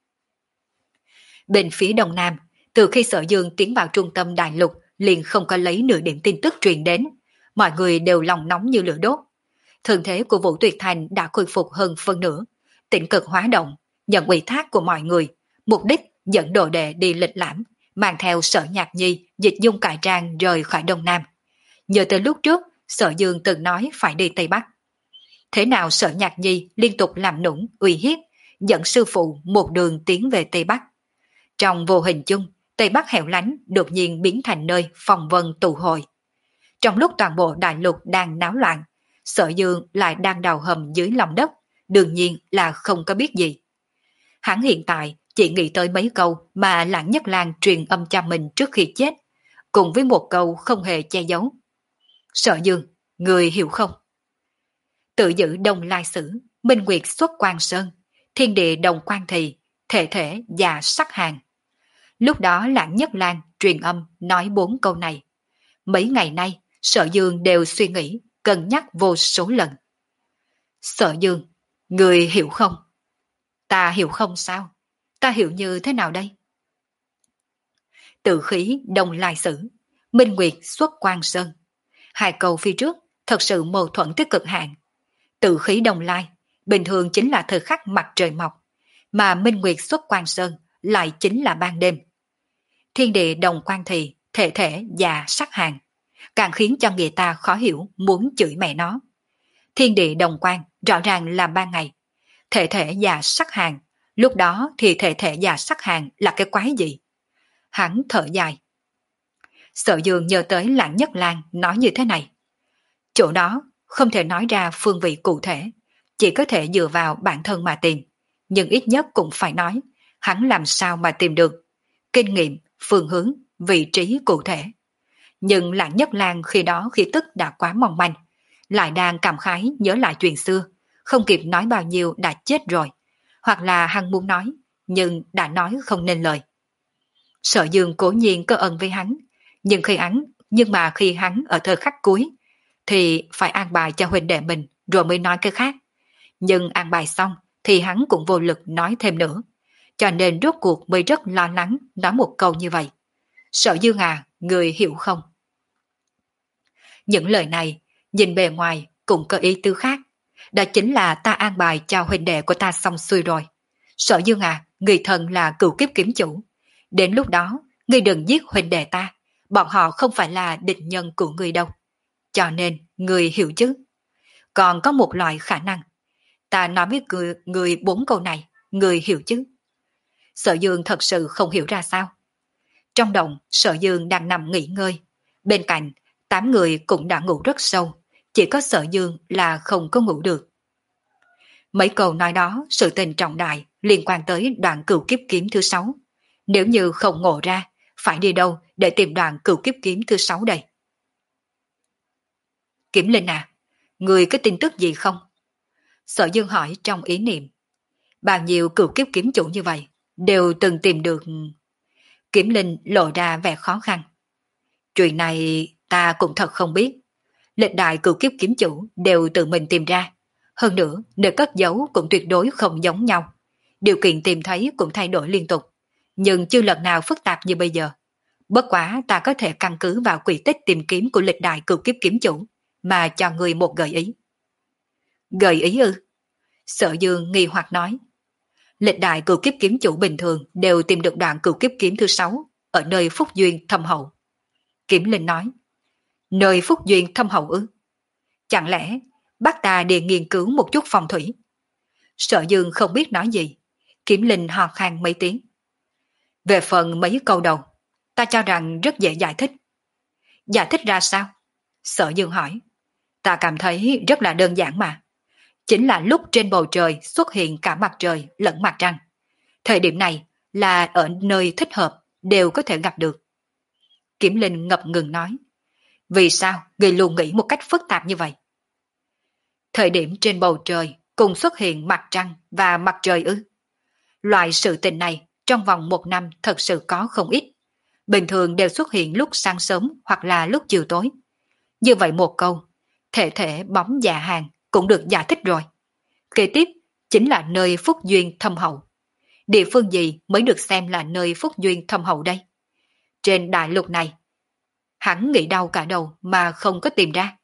Bên phía Đông Nam, từ khi Sở Dương tiến vào trung tâm đại lục liền không có lấy nửa điểm tin tức truyền đến. Mọi người đều lòng nóng như lửa đốt. Thân thế của Vũ Tuyệt Thành đã khôi phục hơn phân nửa. Tĩnh cực hóa động, nhận ủy thác của mọi người, mục đích dẫn đồ đệ đi lịch lãm, mang theo Sở Nhạc Nhi dịch dung cải trang rời khỏi Đông Nam. Nhớ tới lúc trước, Sở Dương từng nói phải đi Tây Bắc. Thế nào Sở Nhạc Nhi liên tục làm nũng, uy hiếp, dẫn sư phụ một đường tiến về Tây Bắc. Trong vô hình chung, Tây Bắc hẻo lánh đột nhiên biến thành nơi phong vân tụ hội. Trong lúc toàn bộ đại lục đang náo loạn, Sở Dương lại đang đào hầm dưới lòng đất, đương nhiên là không có biết gì. Hắn hiện tại chỉ nghĩ tới mấy câu mà Lãng Nhất Lang truyền âm cho mình trước khi chết, cùng với một câu không hề che giấu. Sở Dương, người hiểu không? Tự giữ Đông Lai Sử, Minh Nguyệt xuất Quan Sơn, thiên địa đồng quan thị, thể thể và sắc hàng. Lúc đó Lãng Nhất Lang truyền âm nói bốn câu này. Mấy ngày nay, Sở Dương đều suy nghĩ, cân nhắc vô số lần. Sở Dương, người hiểu không? Ta hiểu không sao? Ta hiểu như thế nào đây? Tự khí Đông Lai Sử, Minh Nguyệt xuất Quan Sơn. Hai câu phía trước thật sự mâu thuẫn tới cực hạn. Tự khí Đông Lai bình thường chính là thời khắc mặt trời mọc, mà Minh Nguyệt xuất Quan Sơn lại chính là ban đêm. Thiên địa đồng quan thị, thể thể và sắc hàng, càng khiến cho người ta khó hiểu muốn chửi mẹ nó. Thiên địa đồng quang rõ ràng là ban ngày. Thể thể và sắc hàng, lúc đó thì thể thể và sắc hàng là cái quái gì? Hắn thở dài. Sở Dương nhớ tới Lãng Nhất Lang nói như thế này. Chỗ đó không thể nói ra phương vị cụ thể, chỉ có thể dựa vào bản thân mà tìm, nhưng ít nhất cũng phải nói, hắn làm sao mà tìm được kinh nghiệm, phương hướng, vị trí cụ thể. Nhưng Lãng Nhất Lang khi đó khi tức đã quá mong manh, lại đang cảm khái nhớ lại chuyện xưa, không kịp nói bao nhiêu đã chết rồi, hoặc là hắn muốn nói, nhưng đã nói không nên lời. Sở Dương cố nhiên có ân với hắn, nhưng khi hắn, nhưng mà khi hắn ở thời khắc cuối, thì phải an bài cho huynh đệ mình rồi mới nói cái khác. Nhưng an bài xong thì hắn cũng vô lực nói thêm nữa, cho nên rốt cuộc mới rất lo lắng nói một câu như vậy. Sở Dương à, người hiểu không? Những lời này, nhìn bề ngoài cũng có ý tứ khác. Đó chính là ta an bài cho huynh đệ của ta xong xuôi rồi. Sở Dương à, người thần là cửu kiếp kiếm chủ. Đến lúc đó, người đừng giết huynh đệ ta. Bọn họ không phải là địch nhân của người đâu. Cho nên, người hiểu chứ. Còn có một loại khả năng. Ta nói với người, người bốn câu này, người hiểu chứ. Sở Dương thật sự không hiểu ra sao. Trong động, Sở Dương đang nằm nghỉ ngơi. Bên cạnh, tám người cũng đã ngủ rất sâu. Chỉ có Sở Dương là không có ngủ được. Mấy câu nói đó, sự tình trọng đại liên quan tới đoạn cửu kiếp kiếm thứ sáu. Nếu như không ngộ ra, phải đi đâu để tìm đoạn cửu kiếp kiếm thứ sáu đây? Kiểm Linh à, người có tin tức gì không? Sở Dương hỏi trong ý niệm. Bao nhiêu cửu kiếp kiếm chủ như vậy, đều từng tìm được. Kiểm Linh lộ ra vẻ khó khăn. Chuyện này ta cũng thật không biết. Lịch đại cửu kiếp kiếm chủ đều tự mình tìm ra. Hơn nữa, nơi cất giấu cũng tuyệt đối không giống nhau. Điều kiện tìm thấy cũng thay đổi liên tục, nhưng chưa lần nào phức tạp như bây giờ. Bất quá ta có thể căn cứ vào quy tích tìm kiếm của lịch đại cửu kiếp kiếm chủ, mà cho người một gợi ý. Gợi ý ư? Sở Dương nghi hoặc nói. Lịch đại cửu kiếp kiếm chủ bình thường đều tìm được đoạn cửu kiếp kiếm thứ sáu ở nơi phúc duyên thâm hậu. Kiểm Linh nói. Nơi phúc duyên thâm hậu ư? Chẳng lẽ bác ta đi nghiên cứu một chút phong thủy? Sở Dương không biết nói gì. Kiểm Linh ho khan mấy tiếng. Về phần mấy câu đầu, ta cho rằng rất dễ giải thích. Giải thích ra sao? Sở Dương hỏi. Ta cảm thấy rất là đơn giản mà. Chính là lúc trên bầu trời xuất hiện cả mặt trời lẫn mặt trăng. Thời điểm này là ở nơi thích hợp đều có thể gặp được. Kiểm Linh ngập ngừng nói. Vì sao người luôn nghĩ một cách phức tạp như vậy? Thời điểm trên bầu trời cùng xuất hiện mặt trăng và mặt trời ư? Loại sự tình này trong vòng một năm thật sự có không ít. Bình thường đều xuất hiện lúc sáng sớm hoặc là lúc chiều tối. Như vậy một câu, thể thể bóng dạ hàng cũng được giải thích rồi. Kế tiếp chính là nơi phúc duyên thâm hậu. Địa phương gì mới được xem là nơi phúc duyên thâm hậu đây? Trên đại lục này, hắn nghĩ đau cả đầu mà không có tìm ra.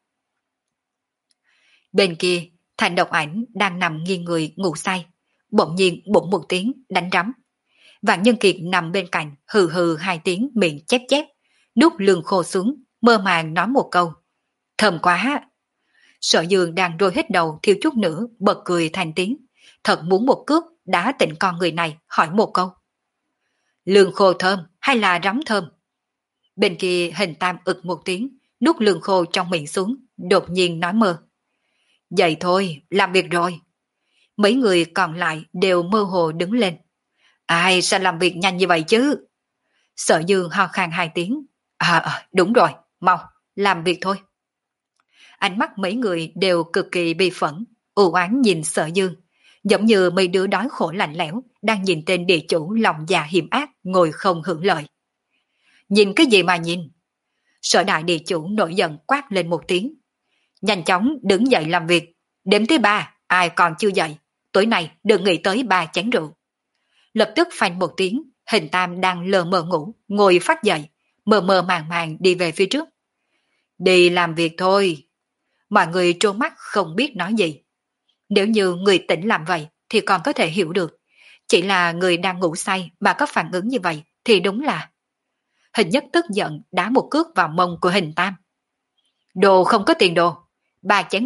Bên kia, Thành Độc Ảnh đang nằm nghiêng người ngủ say, bỗng nhiên bụng một tiếng đánh rắm. Vạn Nhân Kiệt nằm bên cạnh hừ hừ hai tiếng miệng chép chép, nuốt lưng khô xuống, mơ màng nói một câu. Thơm quá! Sở Dương đang rôi hết đầu thiếu chút nữa bật cười thành tiếng, thật muốn một cước đá tỉnh con người này hỏi một câu. Lương khô thơm hay là rắm thơm? Bên kia Hình Tam ực một tiếng, nuốt lương khô trong miệng xuống, đột nhiên nói mơ. Vậy thôi, làm việc rồi. Mấy người còn lại đều mơ hồ đứng lên. Ai sao làm việc nhanh như vậy chứ? Sở Dương ho khan hai tiếng. À, à đúng rồi, mau, làm việc thôi. Ánh mắt mấy người đều cực kỳ bi phẫn, u oán nhìn Sở Dương, giống như mấy đứa đói khổ lạnh lẽo đang nhìn tên địa chủ lòng già hiểm ác ngồi không hưởng lợi. Nhìn cái gì mà nhìn? Sở đại địa chủ nổi giận quát lên một tiếng. Nhanh chóng đứng dậy làm việc. Đếm tới ba, ai còn chưa dậy, tối nay đừng nghĩ tới ba chén rượu. Lập tức phanh một tiếng, Hình Tam đang lờ mờ ngủ, ngồi phát dậy, mờ mờ màng màng đi về phía trước. Đi làm việc thôi. Mọi người trố mắt không biết nói gì. Nếu như người tỉnh làm vậy thì còn có thể hiểu được. Chỉ là người đang ngủ say mà có phản ứng như vậy thì đúng là... Hình Nhất tức giận đá một cước vào mông của Hình Tam. Đồ không có tiền đồ. Ba chén rượu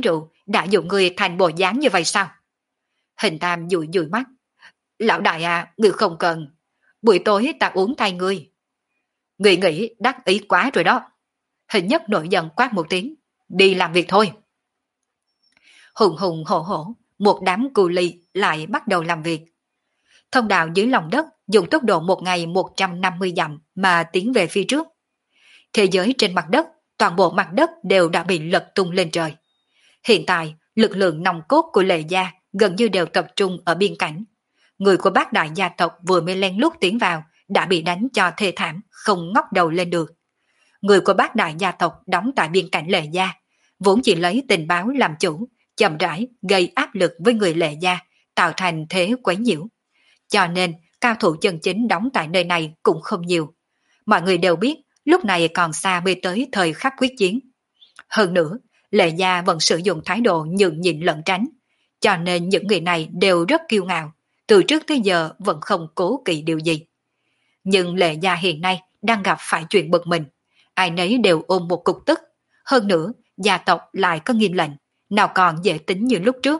đã dùng người thành bộ dáng như vậy sao? Hình Tam dụi dụi mắt. Lão đại à, người không cần. Buổi tối ta uống thay ngươi. Người nghĩ đắc ý quá rồi đó. Hình Nhất nổi giận quát một tiếng. Đi làm việc thôi. Hùng hùng hổ hổ, một đám cù lì lại bắt đầu làm việc. Thông đạo dưới lòng đất dùng tốc độ một ngày một trăm năm mươi dặm mà tiến về phía trước. Thế giới trên mặt đất, toàn bộ mặt đất đều đã bị lật tung lên trời. Hiện tại, lực lượng nòng cốt của Lệ Gia gần như đều tập trung ở biên cảnh. Người của bác đại gia tộc vừa mới len lút tiến vào đã bị đánh cho thê thảm, không ngóc đầu lên được. Người của bác đại gia tộc đóng tại biên cảnh Lệ Gia, vốn chỉ lấy tình báo làm chủ, chậm rãi gây áp lực với người Lệ Gia, tạo thành thế quấy nhiễu. Cho nên, cao thủ chân chính đóng tại nơi này cũng không nhiều. Mọi người đều biết, lúc này còn xa mới tới thời khắc quyết chiến. Hơn nữa, Lệ Gia vẫn sử dụng thái độ nhường nhịn lẫn tránh, cho nên những người này đều rất kiêu ngạo, từ trước tới giờ vẫn không cố kỵ điều gì. Nhưng Lệ Gia hiện nay đang gặp phải chuyện bực mình, ai nấy đều ôm một cục tức, hơn nữa gia tộc lại có nghiêm lệnh, nào còn dễ tính như lúc trước.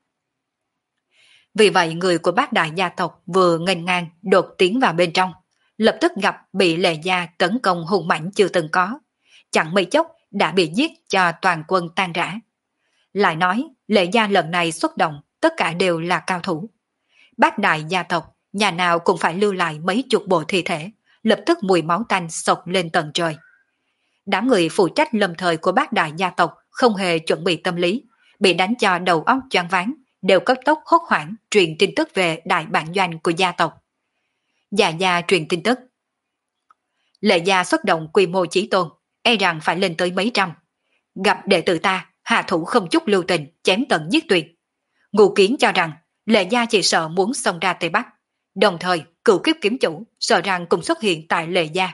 Vì vậy người của bác đại gia tộc vừa nghênh ngang đột tiến vào bên trong, lập tức gặp bị Lệ Gia tấn công hùng mãnh chưa từng có, chẳng mấy chốc đã bị giết cho toàn quân tan rã. Lại nói Lệ Gia lần này xuất động tất cả đều là cao thủ. Bác đại gia tộc nhà nào cũng phải lưu lại mấy chục bộ thi thể, lập tức mùi máu tanh sộc lên tận trời. Đám người phụ trách lâm thời của bác đại gia tộc không hề chuẩn bị tâm lý, bị đánh cho đầu óc choáng váng, đều cấp tốc hốt hoảng truyền tin tức về đại bản doanh của gia tộc. Gia Gia truyền tin tức. Lệ Gia xuất động quy mô chí tôn, e rằng phải lên tới mấy trăm. Gặp đệ tử ta, hạ thủ không chút lưu tình, chém tận giết tuyệt. Ngụ Kiến cho rằng Lệ Gia chỉ sợ muốn xông ra Tây Bắc, đồng thời cửu kiếp kiếm chủ sợ rằng cũng xuất hiện tại Lệ Gia.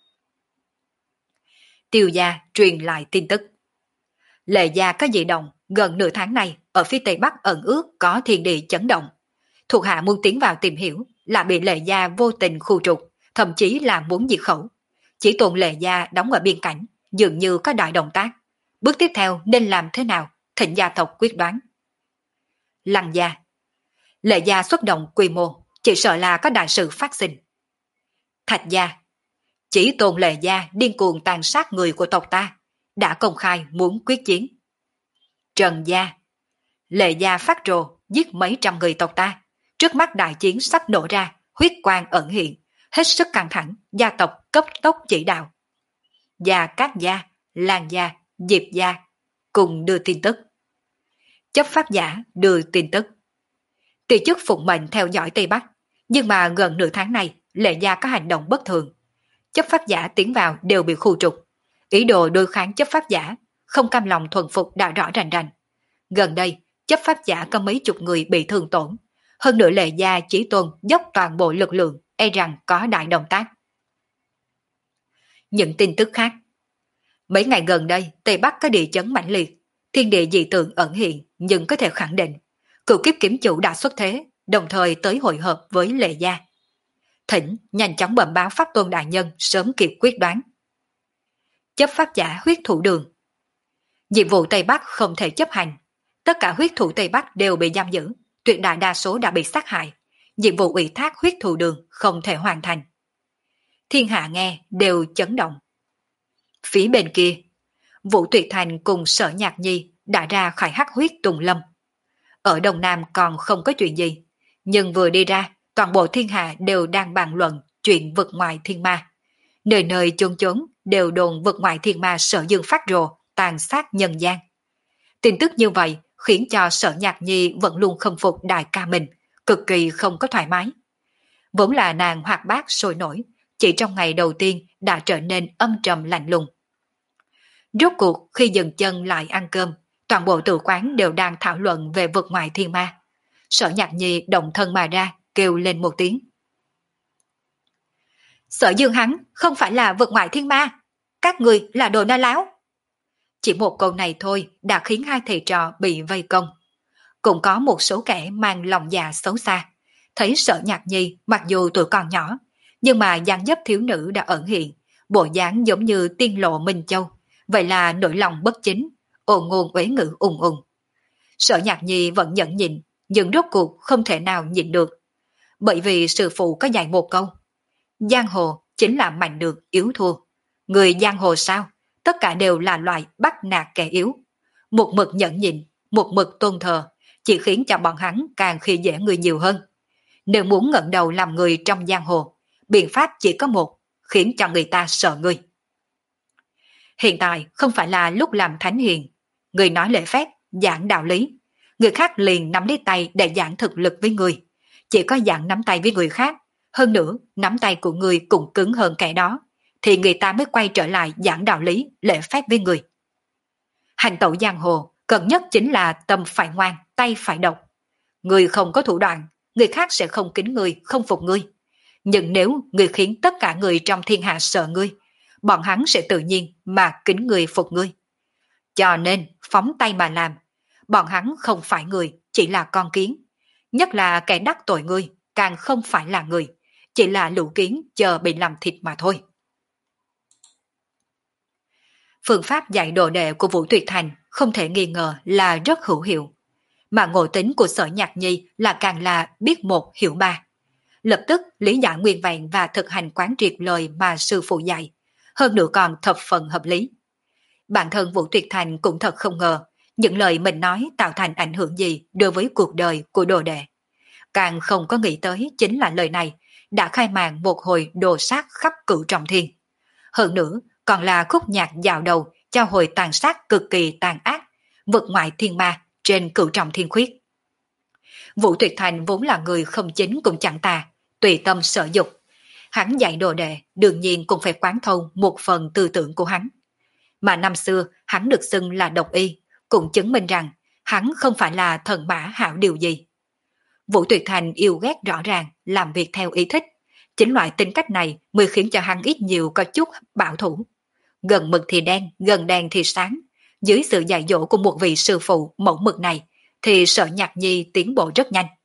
Tiêu Gia truyền lại tin tức. Lệ Gia có dị động, gần nửa tháng này ở phía Tây Bắc ẩn ước có thiên địa chấn động. Thuộc hạ muốn tiến vào tìm hiểu, là bị Lệ Gia vô tình khu trục, thậm chí là muốn diệt khẩu. Chỉ tồn Lệ Gia đóng ở biên cảnh, dường như có đại động tác. Bước tiếp theo nên làm thế nào, thịnh gia tộc quyết đoán. Lăng Gia. Lệ Gia xuất động quy mô, chỉ sợ là có đại sự phát sinh. Thạch Gia. Chỉ tồn Lệ Gia điên cuồng tàn sát người của tộc ta, đã công khai muốn quyết chiến. Trần Gia. Lệ Gia phát rồ giết mấy trăm người tộc ta, trước mắt đại chiến sắp nổ ra, huyết quang ẩn hiện, hết sức căng thẳng, gia tộc cấp tốc chỉ đạo. Gia Cát Gia, Lan Gia, Diệp Gia cùng đưa tin tức. Chấp pháp giả đưa tin tức. Tỷ chức phụng mệnh theo dõi Tây Bắc, nhưng mà gần nửa tháng này Lệ Gia có hành động bất thường. Chấp pháp giả tiến vào đều bị khu trục, ý đồ đối kháng chấp pháp giả, không cam lòng thuần phục đã rõ rành rành. Gần đây, chấp pháp giả có mấy chục người bị thương tổn, hơn nữa Lệ Gia chỉ tôn dốc toàn bộ lực lượng, e rằng có đại động tác. Những tin tức khác. Mấy ngày gần đây, Tây Bắc có địa chấn mãnh liệt, thiên địa dị tượng ẩn hiện, nhưng có thể khẳng định, cửu kiếp kiếm chủ đã xuất thế, đồng thời tới hội hợp với Lệ Gia. Thỉnh nhanh chóng bẩm báo pháp tôn đại nhân sớm kịp quyết đoán. Chấp pháp giả huyết thủ đường. Nhiệm vụ Tây Bắc không thể chấp hành, tất cả huyết thủ Tây Bắc đều bị giam giữ, tuyệt đại đa số đã bị sát hại, nhiệm vụ ủy thác huyết thủ đường không thể hoàn thành. Thiên hạ nghe đều chấn động. Phía bên kia, Vũ Tuyệt Thành cùng Sở Nhạc Nhi đã ra khỏi hắc huyết Tùng Lâm. Ở Đông Nam còn không có chuyện gì, nhưng vừa đi ra, toàn bộ thiên hạ đều đang bàn luận chuyện vực ngoại thiên ma. Nơi nơi chốn chốn đều đồn vực ngoại thiên ma Sở Dương phát rồ, tàn sát nhân gian. Tin tức như vậy khiến cho Sở Nhạc Nhi vẫn luôn khâm phục đại ca mình, cực kỳ không có thoải mái. Vốn là nàng hoạt bát sôi nổi, chỉ trong ngày đầu tiên đã trở nên âm trầm lạnh lùng. Rốt cuộc khi dừng chân lại ăn cơm, toàn bộ tử quán đều đang thảo luận về vực ngoại thiên ma. Sở Nhạc Nhi động thân mà ra, kêu lên một tiếng. Sở Dương hắn không phải là vực ngoại thiên ma, các người là đồ nói láo. Chỉ một câu này thôi đã khiến hai thầy trò bị vây công. Cũng có một số kẻ mang lòng dạ xấu xa, thấy Sở Nhạc Nhi mặc dù tuổi còn nhỏ, nhưng mà dáng dấp thiếu nữ đã ẩn hiện, bộ dáng giống như tiên lộ Minh Châu, vậy là nỗi lòng bất chính, ồn ngôn uế ngữ ùng ùng. Sở Nhạc Nhi vẫn nhẫn nhịn, nhưng rốt cuộc không thể nào nhịn được. Bởi vì sư phụ có dạy một câu, giang hồ chính là mạnh được yếu thua. Người giang hồ sao? Tất cả đều là loại bắt nạt kẻ yếu. Một mực nhẫn nhịn, một mực tôn thờ, chỉ khiến cho bọn hắn càng khi dễ người nhiều hơn. Nếu muốn ngẩng đầu làm người trong giang hồ, biện pháp chỉ có một, khiến cho người ta sợ người. Hiện tại không phải là lúc làm thánh hiền, người nói lễ phép, giảng đạo lý. Người khác liền nắm lấy tay để giảng thực lực với người. Chỉ có giảng nắm tay với người khác, hơn nữa nắm tay của người cũng cứng hơn kẻ đó, thì người ta mới quay trở lại giảng đạo lý, lễ phép với người. Hành tẩu giang hồ, cần nhất chính là tâm phải ngoan, tay phải độc. Người không có thủ đoạn, người khác sẽ không kính người, không phục ngươi. Nhưng nếu người khiến tất cả người trong thiên hạ sợ ngươi, bọn hắn sẽ tự nhiên mà kính người phục ngươi. Cho nên phóng tay mà làm, bọn hắn không phải người, chỉ là con kiến. Nhất là kẻ đắc tội ngươi, càng không phải là người, chỉ là lũ kiến chờ bị làm thịt mà thôi. Phương pháp dạy đồ đệ của Vũ Tuyệt Thành không thể nghi ngờ là rất hữu hiệu. Mà ngộ tính của Sở Nhạc Nhi là càng là biết một hiểu ba. Lập tức lý giải nguyên vẹn và thực hành quán triệt lời mà sư phụ dạy, hơn nữa còn thập phần hợp lý. Bản thân Vũ Tuyệt Thành cũng thật không ngờ những lời mình nói tạo thành ảnh hưởng gì đối với cuộc đời của đồ đệ. Càng không có nghĩ tới chính là lời này đã khai màn một hồi đồ sát khắp cửu trọng thiên. Hơn nữa còn là khúc nhạc dạo đầu cho hồi tàn sát cực kỳ tàn ác, vượt ngoại thiên ma trên cửu trọng thiên khuyết. Vũ Tuyệt Thành vốn là người không chính cũng chẳng tà, tùy tâm sở dục. Hắn dạy đồ đệ đương nhiên cũng phải quán thông một phần tư tưởng của hắn. Mà năm xưa hắn được xưng là độc y, cũng chứng minh rằng hắn không phải là thần mã hảo điều gì. Vũ Tuyệt Thành yêu ghét rõ ràng, làm việc theo ý thích. Chính loại tính cách này mới khiến cho hắn ít nhiều có chút bảo thủ. Gần mực thì đen, gần đen thì sáng. Dưới sự dạy dỗ của một vị sư phụ mẫu mực này, thì Sở Nhạc Nhi tiến bộ rất nhanh.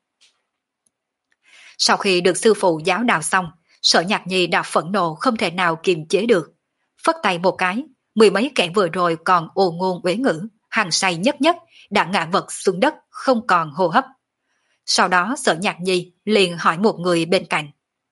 Sau khi được sư phụ giáo đào xong, Sở Nhạc Nhi đã phẫn nộ không thể nào kiềm chế được. Phất tay một cái, mười mấy kẻ vừa rồi còn ồ ngôn uế ngữ, hăng say nhất nhất, đã ngã vật xuống đất, không còn hô hấp. Sau đó Sở Nhạc Nhi liền hỏi một người bên cạnh.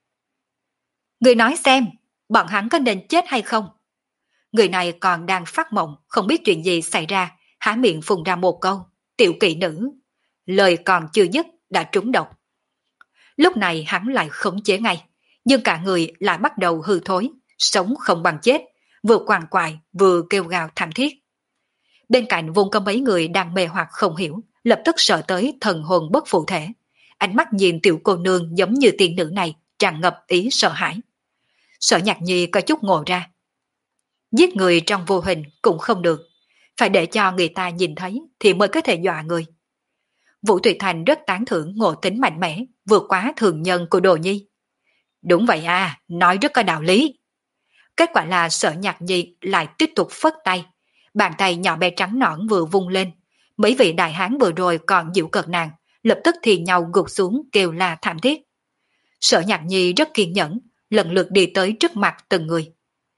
Người nói xem, bọn hắn có nên chết hay không? Người này còn đang phát mộng, không biết chuyện gì xảy ra, há miệng phun ra một câu, tiểu kỵ nữ. Lời còn chưa dứt đã trúng độc. Lúc này hắn lại khống chế ngay, nhưng cả người lại bắt đầu hư thối, sống không bằng chết, vừa quằn quại vừa kêu gào thảm thiết. Bên cạnh vùng có mấy người đang mê hoặc không hiểu, lập tức sợ tới thần hồn bất phụ thể. Ánh mắt nhìn tiểu cô nương giống như tiên nữ này, tràn ngập ý sợ hãi. Sở Nhạc Nhi có chút ngộ ra. Giết người trong vô hình cũng không được, phải để cho người ta nhìn thấy thì mới có thể dọa người. Vũ Tuyệt Thành rất tán thưởng ngộ tính mạnh mẽ, vượt quá thường nhân của Đồ Nhi. Đúng vậy à, nói rất có đạo lý. Kết quả là Sở Nhạc Nhi lại tiếp tục phất tay, bàn tay nhỏ bé trắng nõn vừa vung lên. Mấy vị đại hán vừa rồi còn dịu cợt nàng, lập tức thì nhau gục xuống kêu la thảm thiết. Sở Nhạc Nhi rất kiên nhẫn, lần lượt đi tới trước mặt từng người.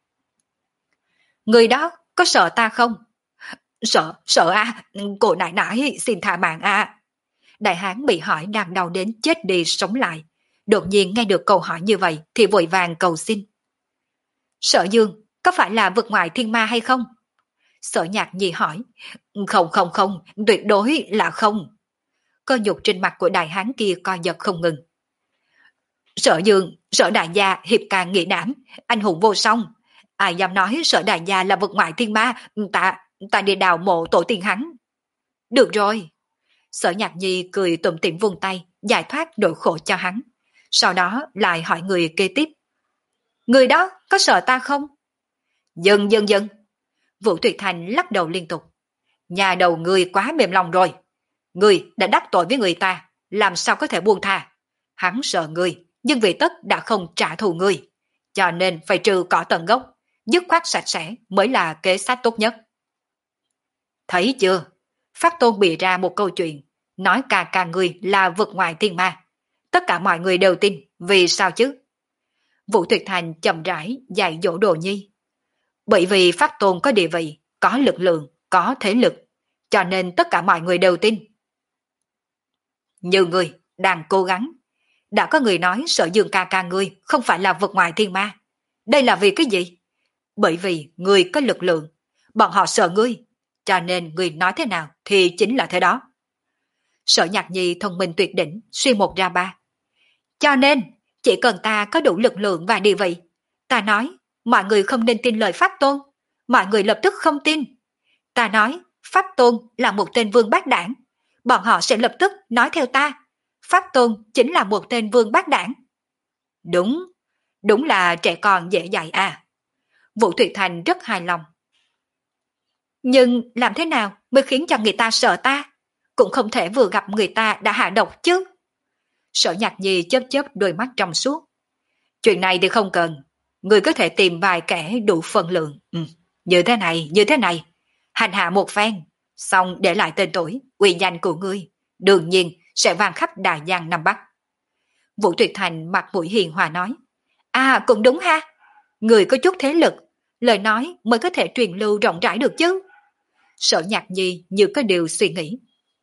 Người đó có sợ ta không? Sợ, sợ à, cô nãi nãi xin tha mạng à. Đại hán bị hỏi đang đau đến chết đi sống lại. Đột nhiên nghe được câu hỏi như vậy thì vội vàng cầu xin. Sở Dương, có phải là vượt ngoại thiên ma hay không? Sở Nhạc Nhi hỏi. Không không không, tuyệt đối là không. Cơ nhục trên mặt của đại hán kia co giật không ngừng. Sở Dương, Sở đại gia hiệp càng nghị đảm, anh hùng vô song. Ai dám nói Sở đại gia là vượt ngoại thiên ma, ta, ta đi đào mộ tổ tiên hắn. Được rồi. Sở Nhạc Nhi cười tủm tỉm vung tay, giải thoát nỗi khổ cho hắn. Sau đó lại hỏi người kế tiếp. Người đó có sợ ta không? Dừng dừng dừng. Vũ Tuyệt Thành lắc đầu liên tục. Nhà đầu người quá mềm lòng rồi. Người đã đắc tội với người ta, làm sao có thể buông tha? Hắn sợ người, nhưng vì tất đã không trả thù người. Cho nên phải trừ cỏ tận gốc, dứt khoát sạch sẽ mới là kế sách tốt nhất. Thấy chưa? Phát Tôn bịa ra một câu chuyện, nói cả cả người là vượt ngoài thiên ma. Tất cả mọi người đều tin, vì sao chứ? Vũ Tuyệt Thành chậm rãi dạy dỗ Đồ Nhi. Bởi vì Pháp Tôn có địa vị, có lực lượng, có thế lực, cho nên tất cả mọi người đều tin, Như ngươi đang cố gắng. Đã có người nói Sở Dương ca ca ngươi không phải là vực ngoại thiên ma. Đây là vì cái gì? Bởi vì ngươi có lực lượng. Bọn họ sợ ngươi. Cho nên ngươi nói thế nào thì chính là thế đó. Sở Nhạc Nhi thông minh tuyệt đỉnh, suy một ra ba. Cho nên, chỉ cần ta có đủ lực lượng và địa vị. Ta nói, mọi người không nên tin lời Pháp Tôn. Mọi người lập tức không tin. Ta nói, Pháp Tôn là một tên vương bát đảng. Bọn họ sẽ lập tức nói theo ta. Pháp Tôn chính là một tên vương bát đảng. Đúng, đúng là trẻ con dễ dạy à. Vũ Thụy Thành rất hài lòng. Nhưng làm thế nào mới khiến cho người ta sợ ta? Cũng không thể vừa gặp người ta đã hạ độc chứ. Sở Nhạc Nhi chớp chớp đôi mắt trong suốt. Chuyện này thì không cần. Người có thể tìm vài kẻ đủ phân lượng. Ừ. Như thế này, như thế này. Hành hạ một phen. Xong để lại tên tuổi, uy danh của ngươi. Đương nhiên sẽ vang khắp Đà Giang Nam Bắc. Vũ Tuyệt Thành mặt mũi hiền hòa nói. À cũng đúng ha. Người có chút thế lực. Lời nói mới có thể truyền lưu rộng rãi được chứ. Sở Nhạc Nhi như có điều suy nghĩ.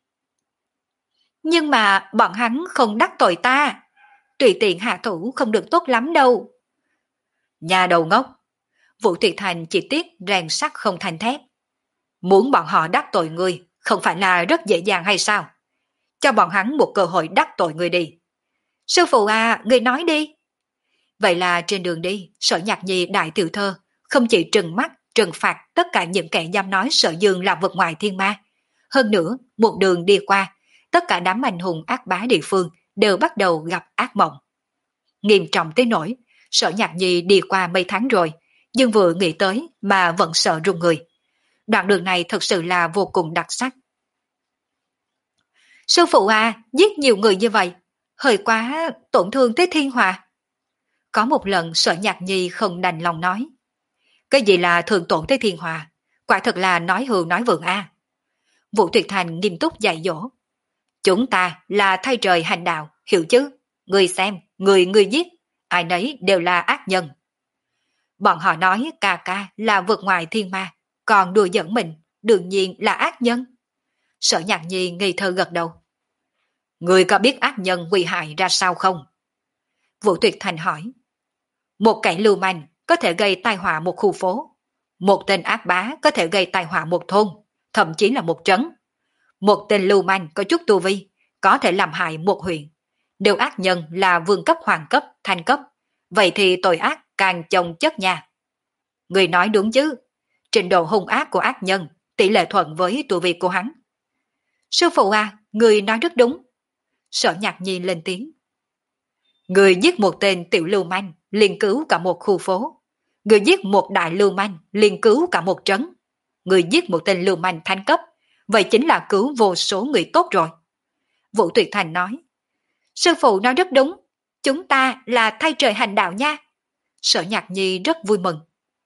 Nhưng mà bọn hắn không đắc tội ta. Tùy tiện hạ thủ không được tốt lắm đâu. Nhà đầu ngốc. Vũ Tuyệt Thành chỉ tiếc rèn sắt không thành thép. Muốn bọn họ đắc tội ngươi không phải là rất dễ dàng hay sao? Cho bọn hắn một cơ hội đắc tội ngươi đi. Sư phụ à, ngươi nói đi. Vậy là trên đường đi, Sở Nhạc Nhi đại tiểu thơ không chỉ trừng mắt, trừng phạt tất cả những kẻ dám nói Sở Dương là vực ngoại thiên ma. Hơn nữa, một đường đi qua, tất cả đám anh hùng ác bá địa phương đều bắt đầu gặp ác mộng. Nghiêm trọng tới nỗi, Sở Nhạc Nhi đi qua mấy tháng rồi, nhưng vừa nghĩ tới mà vẫn sợ run người. Đoạn đường này thật sự là vô cùng đặc sắc. Sư phụ à, giết nhiều người như vậy, hơi quá tổn thương tới thiên hòa. Có một lần Sở Nhạc Nhi không đành lòng nói. Cái gì là thường tổn tới thiên hòa? Quả thật là nói hưu nói vượng a. À. Vũ Tuyệt Thành nghiêm túc dạy dỗ. Chúng ta là thay trời hành đạo, hiểu chứ? Người xem, người người giết, ai nấy đều là ác nhân. Bọn họ nói ca ca là vượt ngoài thiên ma, còn đùa giỡn mình, đương nhiên là ác nhân. Sở Nhạc Nhi ngây thơ gật đầu. Người có biết ác nhân nguy hại ra sao không? Vũ Tuyệt Thành hỏi. Một kẻ lưu manh có thể gây tai họa một khu phố. Một tên ác bá có thể gây tai họa một thôn, thậm chí là một trấn. Một tên lưu manh có chút tu vi, có thể làm hại một huyện. Nếu ác nhân là vương cấp hoàng cấp, thanh cấp, vậy thì tội ác càng chồng chất nha. Người nói đúng chứ, trình độ hung ác của ác nhân tỷ lệ thuận với tu vi của hắn. Sư phụ à, người nói rất đúng. Sở Nhạc Nhi lên tiếng. Người giết một tên tiểu lưu manh, liền cứu cả một khu phố. Người giết một đại lưu manh, liền cứu cả một trấn. Người giết một tên lưu manh thanh cấp, vậy chính là cứu vô số người tốt rồi. Vũ Tuyệt Thành nói. Sư phụ nói rất đúng, chúng ta là thay trời hành đạo nha. Sở Nhạc Nhi rất vui mừng.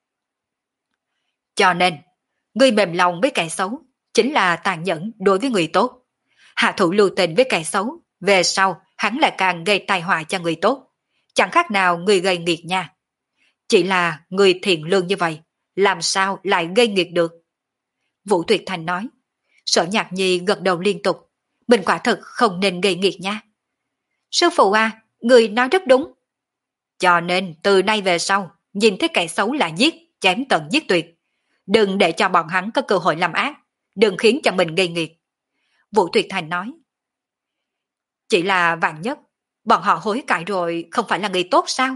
Cho nên, người mềm lòng với kẻ xấu, chính là tàn nhẫn đối với người tốt. Hạ thủ lưu tình với kẻ xấu, về sau hắn lại càng gây tai họa cho người tốt. Chẳng khác nào người gây nghiệt nha. Chỉ là người thiện lương như vậy, làm sao lại gây nghiệt được? Vũ Tuyệt Thành nói. Sở Nhạc Nhi gật đầu liên tục. Mình quả thật không nên gây nghiệt nha. Sư phụ à, người nói rất đúng. Cho nên từ nay về sau, nhìn thấy kẻ xấu là giết, chém tận giết tuyệt. Đừng để cho bọn hắn có cơ hội làm ác. Đừng khiến cho mình gây nghiệt. Vũ Tuyệt Thành nói. Chỉ là vạn nhất, bọn họ hối cải rồi không phải là người tốt sao?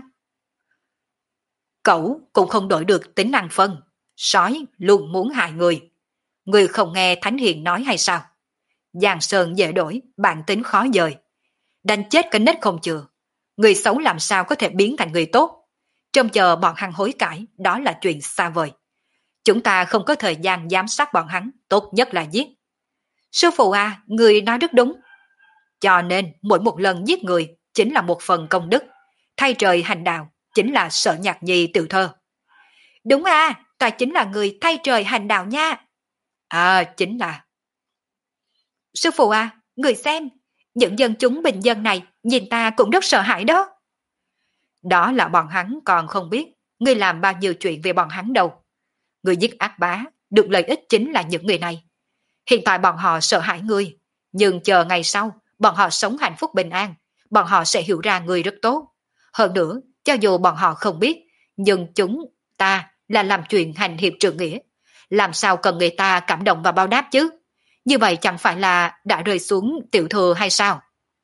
Cẩu cũng không đổi được tính năng phân. Sói luôn muốn hại người. Người không nghe Thánh Hiền nói hay sao? Giang sơn dễ đổi, bản tính khó dời. Đánh chết cái nết không chừa. Người xấu làm sao có thể biến thành người tốt? Trông chờ bọn hắn hối cải, đó là chuyện xa vời. Chúng ta không có thời gian giám sát bọn hắn, tốt nhất là giết. Sư phụ à, người nói rất đúng. Cho nên mỗi một lần giết người chính là một phần công đức. Thay trời hành đạo chính là Sở Nhạc Nhi tiểu thơ. Đúng à, ta chính là người thay trời hành đạo nha. À, chính là. Sư phụ à, người xem, những dân chúng bình dân này nhìn ta cũng rất sợ hãi đó. Đó là bọn hắn còn không biết ngươi làm bao nhiêu chuyện về bọn hắn đâu. Ngươi giết ác bá, được lợi ích chính là những người này. Hiện tại bọn họ sợ hãi ngươi, nhưng chờ ngày sau, bọn họ sống hạnh phúc bình an, bọn họ sẽ hiểu ra người rất tốt. Hơn nữa, cho dù bọn họ không biết, nhưng chúng ta là làm chuyện hành hiệp trượng nghĩa. Làm sao cần người ta cảm động và báo đáp chứ? Như vậy chẳng phải là đã rơi xuống tiểu thừa hay sao?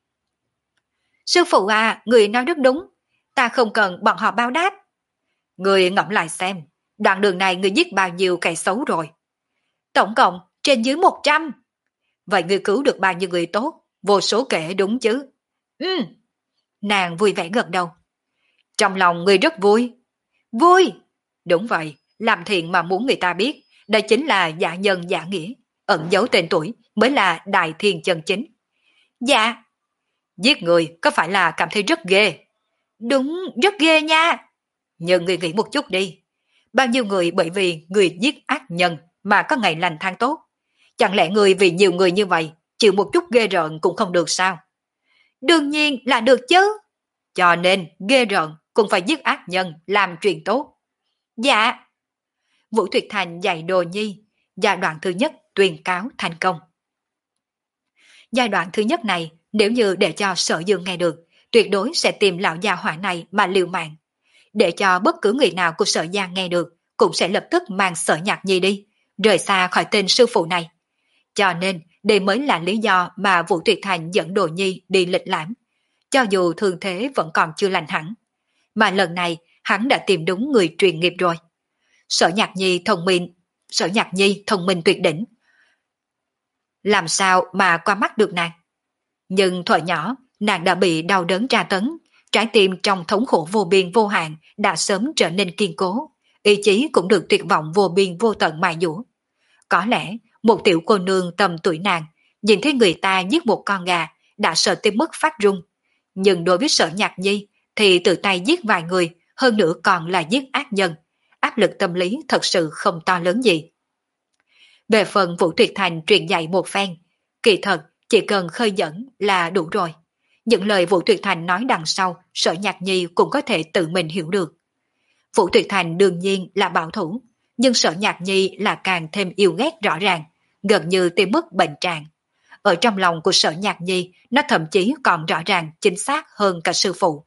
Sư phụ à, người nói rất đúng. Ta không cần bọn họ báo đáp. Người ngẫm lại xem, đoạn đường này người giết bao nhiêu kẻ xấu rồi? Tổng cộng trên dưới một trăm. Vậy người cứu được bao nhiêu người tốt? Vô số kể đúng chứ? Ừ. Nàng vui vẻ gật đầu. Trong lòng người rất vui. Vui. Đúng vậy, làm thiện mà muốn người ta biết, đây chính là giả nhân giả nghĩa. Ẩn giấu tên tuổi mới là đại thiên chân chính. Dạ. Giết người có phải là cảm thấy rất ghê? Đúng, rất ghê nha. Nhưng người nghĩ một chút đi. Bao nhiêu người bởi vì người giết ác nhân mà có ngày lành thang tốt? Chẳng lẽ người vì nhiều người như vậy chịu một chút ghê rợn cũng không được sao? Đương nhiên là được chứ. Cho nên ghê rợn cũng phải giết ác nhân làm chuyện tốt. Dạ. Vũ Tuyệt Thành dạy Đồ Nhi giai đoạn thứ nhất tuyên cáo thành công. Giai đoạn thứ nhất này nếu như để cho Sở Dương nghe được, tuyệt đối sẽ tìm lão gia hỏa này mà liều mạng. Để cho bất cứ người nào của Sở Giang nghe được cũng sẽ lập tức mang Sở Nhạc Nhi đi, rời xa khỏi tên sư phụ này. Cho nên đây mới là lý do mà Vũ Tuyệt Thành dẫn Đồ Nhi đi lịch lãm, cho dù thương thế vẫn còn chưa lành hẳn. Mà lần này hắn đã tìm đúng người truyền nghiệp rồi. Sở Nhạc Nhi thông minh, Sở Nhạc Nhi thông minh tuyệt đỉnh. Làm sao mà qua mắt được nàng? Nhưng thuở nhỏ, nàng đã bị đau đớn tra tấn, trái tim trong thống khổ vô biên vô hạn đã sớm trở nên kiên cố, ý chí cũng được tuyệt vọng vô biên vô tận mài dũa. Có lẽ, một tiểu cô nương tầm tuổi nàng, nhìn thấy người ta giết một con gà, đã sợ tới mức phát run. Nhưng đối với Sở Nhạc Nhi, thì tự tay giết vài người, hơn nữa còn là giết ác nhân. Áp lực tâm lý thật sự không to lớn gì. Về phần Vũ Tuyệt Thành truyền dạy một phen, kỳ thật chỉ cần khơi dẫn là đủ rồi. Những lời Vũ Tuyệt Thành nói đằng sau, Sở Nhạc Nhi cũng có thể tự mình hiểu được. Vũ Tuyệt Thành đương nhiên là bảo thủ, nhưng Sở Nhạc Nhi là càng thêm yêu ghét rõ ràng, gần như tới mức bệnh trạng. Ở trong lòng của Sở Nhạc Nhi, nó thậm chí còn rõ ràng chính xác hơn cả sư phụ.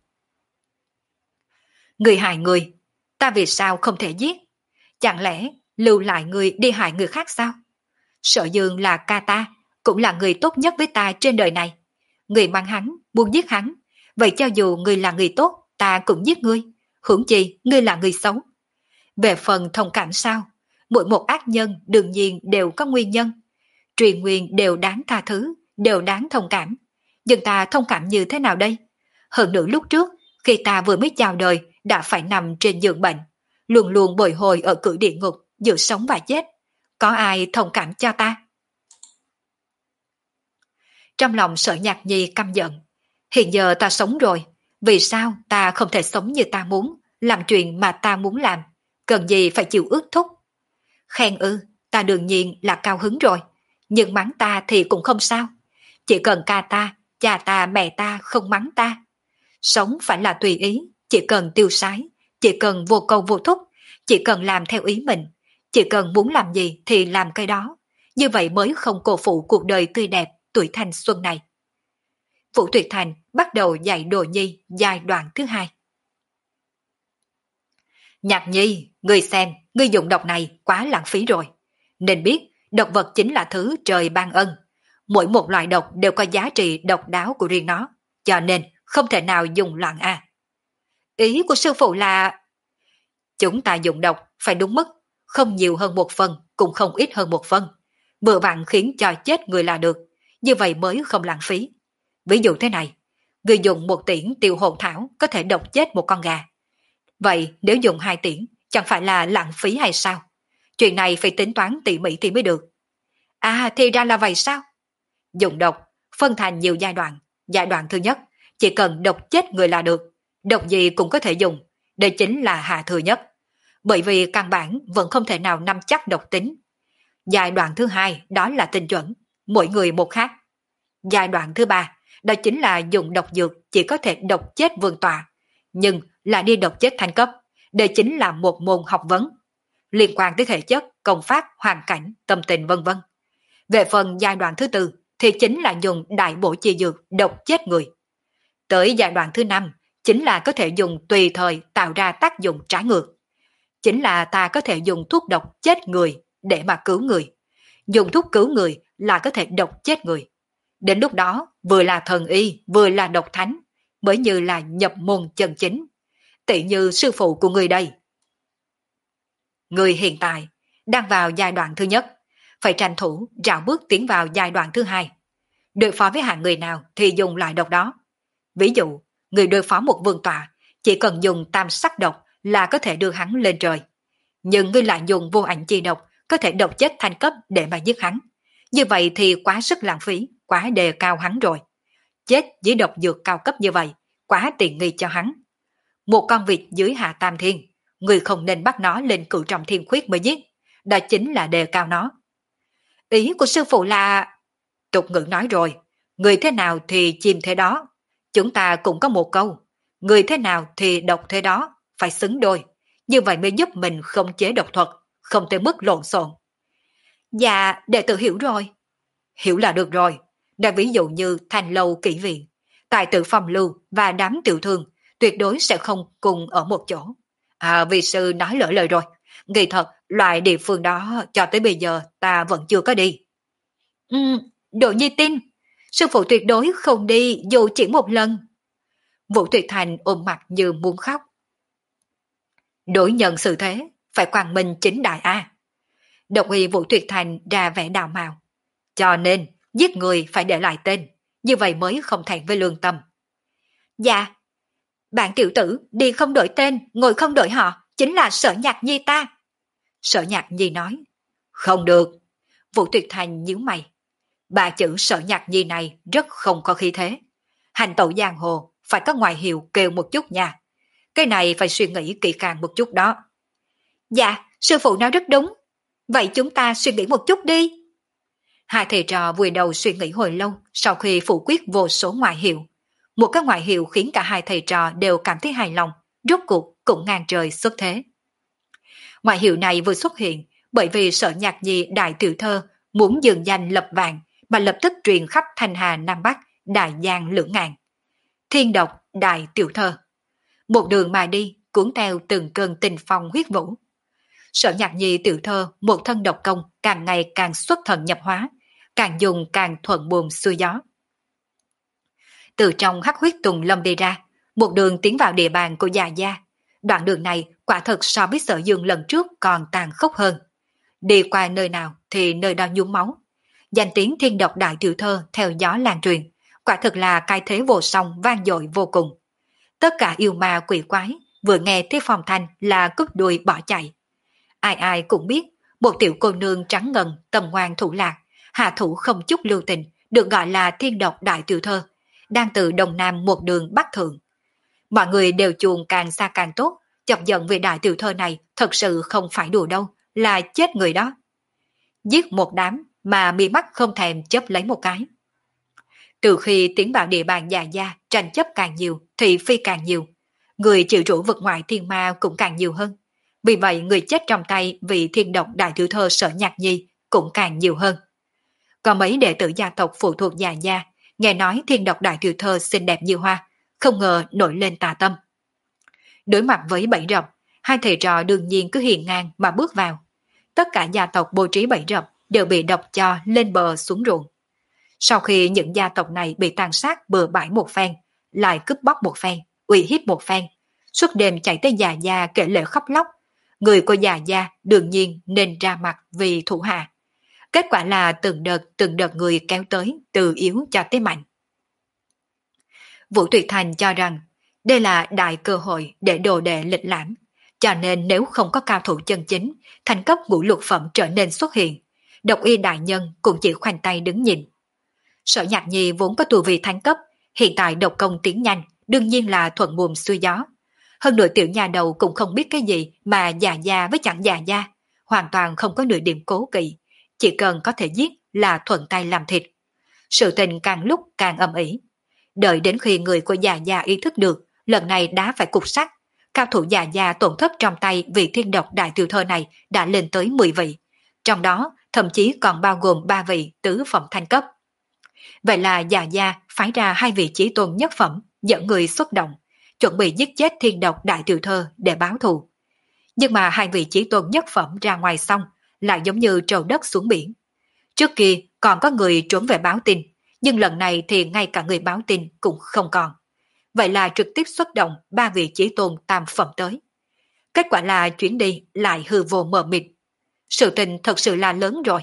Người hại người, ta vì sao không thể giết? Chẳng lẽ lưu lại người đi hại người khác sao? Sở Dương là ca ta, cũng là người tốt nhất với ta trên đời này. Người mang hắn, buông giết hắn. Vậy cho dù người là người tốt, ta cũng giết ngươi. Hưởng chi, ngươi là người xấu. Về phần thông cảm sao? Mỗi một ác nhân đương nhiên đều có nguyên nhân. Truyền nguyên đều đáng tha thứ, đều đáng thông cảm. Nhưng ta thông cảm như thế nào đây? Hơn nữa lúc trước, khi ta vừa mới chào đời, đã phải nằm trên giường bệnh. Luôn luôn bồi hồi ở cửa địa ngục, giữa sống và chết. Có ai thông cảm cho ta? Trong lòng Sở Nhạc Nhi căm giận. Hiện giờ ta sống rồi, vì sao ta không thể sống như ta muốn, làm chuyện mà ta muốn làm, cần gì phải chịu ước thúc? Khen ư, ta đương nhiên là cao hứng rồi, nhưng mắng ta thì cũng không sao. Chỉ cần ca ta, cha ta, mẹ ta không mắng ta. Sống phải là tùy ý, chỉ cần tiêu sái, chỉ cần vô câu vô thúc, chỉ cần làm theo ý mình, chỉ cần muốn làm gì thì làm cái đó. Như vậy mới không cô phụ cuộc đời tươi đẹp, tuổi thanh xuân này. Vũ Tuyệt Thành bắt đầu dạy Đồ Nhi giai đoạn thứ hai. Nhạc Nhi, ngươi xem, ngươi dùng độc này quá lãng phí rồi. Nên biết, độc vật chính là thứ trời ban ân. Mỗi một loại độc đều có giá trị độc đáo của riêng nó, cho nên không thể nào dùng loạn a. Ý của sư phụ là chúng ta dùng độc phải đúng mức, không nhiều hơn một phần, cũng không ít hơn một phần. Vừa vặn khiến cho chết người là được, như vậy mới không lãng phí. Ví dụ thế này, người dùng một tiễn tiêu hồn thảo có thể độc chết một con gà. Vậy nếu dùng hai tiễn, chẳng phải là lãng phí hay sao? Chuyện này phải tính toán tỉ mỉ thì mới được. À thì ra là vậy sao? Dùng độc, phân thành nhiều giai đoạn. Giai đoạn thứ nhất, chỉ cần độc chết người là được. Độc gì cũng có thể dùng. Đây chính là hạ thừa nhất. Bởi vì căn bản vẫn không thể nào nắm chắc độc tính. Giai đoạn thứ hai, đó là tinh chuẩn. Mỗi người một khác. Giai đoạn thứ ba, đó chính là dùng độc dược chỉ có thể độc chết vương tọa. Nhưng là đi độc chết thanh cấp. Đây chính là một môn học vấn. Liên quan tới thể chất, công pháp, hoàn cảnh, tâm tình vân vân. Về phần giai đoạn thứ tư, thì chính là dùng đại bổ chi dược độc chết người. Tới giai đoạn thứ năm chính là có thể dùng tùy thời tạo ra tác dụng trái ngược. Chính là ta có thể dùng thuốc độc chết người để mà cứu người. Dùng thuốc cứu người là có thể độc chết người. Đến lúc đó vừa là thần y vừa là độc thánh, mới như là nhập môn chân chính. Tỷ như sư phụ của người đây. Người hiện tại đang vào giai đoạn thứ nhất, phải tranh thủ rào bước tiến vào giai đoạn thứ hai. Đối phó với hạng người nào thì dùng loại độc đó. Ví dụ, người đối phó một vương tọa chỉ cần dùng tam sắc độc là có thể đưa hắn lên trời. Nhưng người lại dùng vô ảnh chi độc có thể độc chết thành cấp để mà giết hắn. Như vậy thì quá sức lãng phí, quá đề cao hắn rồi. Chết với độc dược cao cấp như vậy, quá tiện nghi cho hắn. Một con vịt dưới hạ tam thiên, người không nên bắt nó lên cửu trọng thiên khuyết mới giết. Đó chính là đề cao nó. Ý của sư phụ là... Tục ngữ nói rồi, người thế nào thì chim thế đó. Chúng ta cũng có một câu, người thế nào thì độc thế đó, phải xứng đôi. Như vậy mới giúp mình không chế độc thuật, không tới mức lộn xộn. Dạ, đệ tử hiểu rồi. Hiểu là được rồi. Đã ví dụ như thành lâu kỹ viện, tài tử phong lưu và đám tiểu thương tuyệt đối sẽ không cùng ở một chỗ. À, vị sư nói lỡ lời rồi. Kỳ thật, loại địa phương đó cho tới bây giờ ta vẫn chưa có đi. Ừ, Đỗ Nhi tin. Sư phụ tuyệt đối không đi dù chỉ một lần. Vũ Tuyệt Thành ôm mặt như muốn khóc. Đối nhận sự thế, phải quang minh chính đại A. Độc uy Vũ Tuyệt Thành ra vẻ đào mạo. Cho nên, giết người phải để lại tên, như vậy mới không thẹn với lương tâm. Dạ, bạn tiểu tử đi không đổi tên, ngồi không đổi họ, chính là Sở Nhạc Nhi ta. Sở Nhạc Nhi nói. Không được. Vũ Tuyệt Thành nhíu mày. Ba chữ Sở Nhạc Nhi này rất không có khí thế. Hành tẩu giang hồ phải có ngoại hiệu kêu một chút nha. Cái này phải suy nghĩ kỹ càng một chút đó. Dạ, sư phụ nói rất đúng. Vậy chúng ta suy nghĩ một chút đi. Hai thầy trò vùi đầu suy nghĩ hồi lâu sau khi phủ quyết vô số ngoại hiệu. Một cái ngoại hiệu khiến cả hai thầy trò đều cảm thấy hài lòng, rốt cuộc cũng ngang trời xuất thế. Ngoại hiệu này vừa xuất hiện bởi vì Sở Nhạc Nhi đại tiểu thơ muốn dường danh lập vạn mà lập tức truyền khắp Thanh Hà Nam Bắc, Đại Giang lưỡng ngàn. Thiên độc đại tiểu thơ. Một đường mà đi cuốn theo từng cơn tình phong huyết vũ. Sở Nhạc Nhi tiểu thơ một thân độc công càng ngày càng xuất thần nhập hóa, càng dùng càng thuận buồm xuôi gió. Từ trong hắc huyết tùng lâm đi ra, một đường tiến vào địa bàn của già gia. Đoạn đường này quả thật so với Sở Dương lần trước còn tàn khốc hơn. Đi qua nơi nào thì nơi đó nhuốm máu. Danh tiếng thiên độc đại tiểu thơ theo gió lan truyền, quả thực là cái thế vô song vang dội vô cùng. Tất cả yêu ma quỷ quái vừa nghe thấy phong thanh là cúp đuôi bỏ chạy. Ai ai cũng biết, một tiểu cô nương trắng ngần tầm ngoan thủ lạc, hạ thủ không chút lưu tình, được gọi là thiên độc đại tiểu thơ, đang từ Đông Nam một đường bắc thượng. Mọi người đều chuồn càng xa càng tốt, chọc giận vì đại tiểu thơ này thật sự không phải đùa đâu, là chết người đó. Giết một đám mà mi mắt không thèm chớp lấy một cái. Từ khi tiến vào địa bàn già gia, tranh chấp càng nhiều, thị phi càng nhiều. Người chịu rủi vực ngoại thiên ma cũng càng nhiều hơn. Vì vậy người chết trong tay vị thiên độc đại tiểu thơ Sở Nhạc Nhi cũng càng nhiều hơn. Có mấy đệ tử gia tộc phụ thuộc già gia, nghe nói thiên độc đại tiểu thơ xinh đẹp như hoa, không ngờ nổi lên tà tâm. Đối mặt với bẫy rập, hai thầy trò đương nhiên cứ hiền ngang mà bước vào. Tất cả gia tộc bố trí bẫy rập đều bị độc cho lên bờ xuống ruộng. Sau khi những gia tộc này bị tàn sát bừa bãi một phen, lại cướp bóc một phen, uy hiếp một phen, suốt đêm chạy tới già gia kể lể khóc lóc, người của già gia đương nhiên nên ra mặt vì thủ hạ. Kết quả là từng đợt từng đợt người kéo tới từ yếu cho tới mạnh. Vũ Tuyệt Thành cho rằng đây là đại cơ hội để đồ đệ lịch lãm, cho nên nếu không có cao thủ chân chính, thành cấp ngũ lục phẩm trở nên xuất hiện, độc y đại nhân cũng chỉ khoanh tay đứng nhìn. Sở Nhạc Nhi vốn có tu vi thánh cấp, hiện tại độc công tiến nhanh, đương nhiên là thuận buồm xuôi gió. Hơn nữa tiểu nhà đầu cũng không biết cái gì mà già gia với chẳng già gia, hoàn toàn không có nửa điểm cố kỵ, chỉ cần có thể giết là thuận tay làm thịt. Sự tình càng lúc càng âm ỉ. Đợi đến khi người của già gia ý thức được, lần này đã phải cục sắt, cao thủ già gia tổn thất trong tay vị thiên độc đại tiểu thơ này đã lên tới mười vị, trong đó thậm chí còn bao gồm ba vị tứ phẩm thanh cấp. Vậy là già gia phái ra hai vị chí tôn nhất phẩm dẫn người xuất động, chuẩn bị giết chết thiên độc đại tiểu thơ để báo thù. Nhưng mà hai vị chí tôn nhất phẩm ra ngoài xong lại giống như trâu đất xuống biển. Trước kia còn có người trốn về báo tin, nhưng lần này thì ngay cả người báo tin cũng không còn. Vậy là trực tiếp xuất động ba vị chí tôn tam phẩm tới. Kết quả là chuyến đi lại hư vô mờ mịt. Sự tình thật sự là lớn rồi.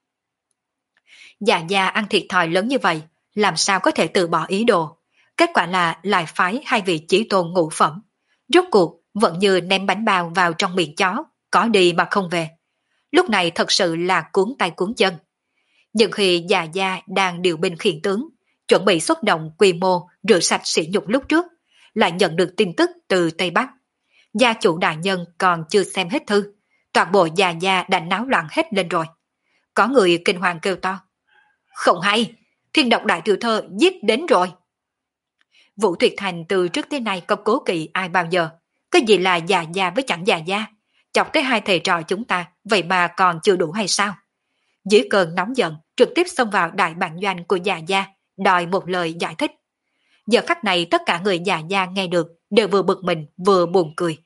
Dạ gia ăn thiệt thòi lớn như vậy, làm sao có thể từ bỏ ý đồ. Kết quả là lại phái hai vị chí tôn ngũ phẩm. Rốt cuộc vẫn như ném bánh bao vào trong miệng chó, có đi mà không về. Lúc này thật sự là cuốn tay cuốn chân. Nhưng khi già gia đang điều binh khiển tướng, chuẩn bị xuất động quy mô rửa sạch sỉ nhục lúc trước, lại nhận được tin tức từ Tây Bắc. Gia chủ đại nhân còn chưa xem hết thư, toàn bộ già gia đã náo loạn hết lên rồi. Có người kinh hoàng kêu to: không hay, thiên độc đại tiểu thơ giết đến rồi. Vũ Tuyệt Thành từ trước tới nay không cố kỵ ai bao giờ, cái gì là già gia với chẳng già gia, chọc tới hai thầy trò chúng ta, vậy mà còn chưa đủ hay sao? Dưới cơn nóng giận, trực tiếp xông vào đại bản doanh của già gia, đòi một lời giải thích. Giờ khắc này tất cả người già gia nghe được đều vừa bực mình vừa buồn cười.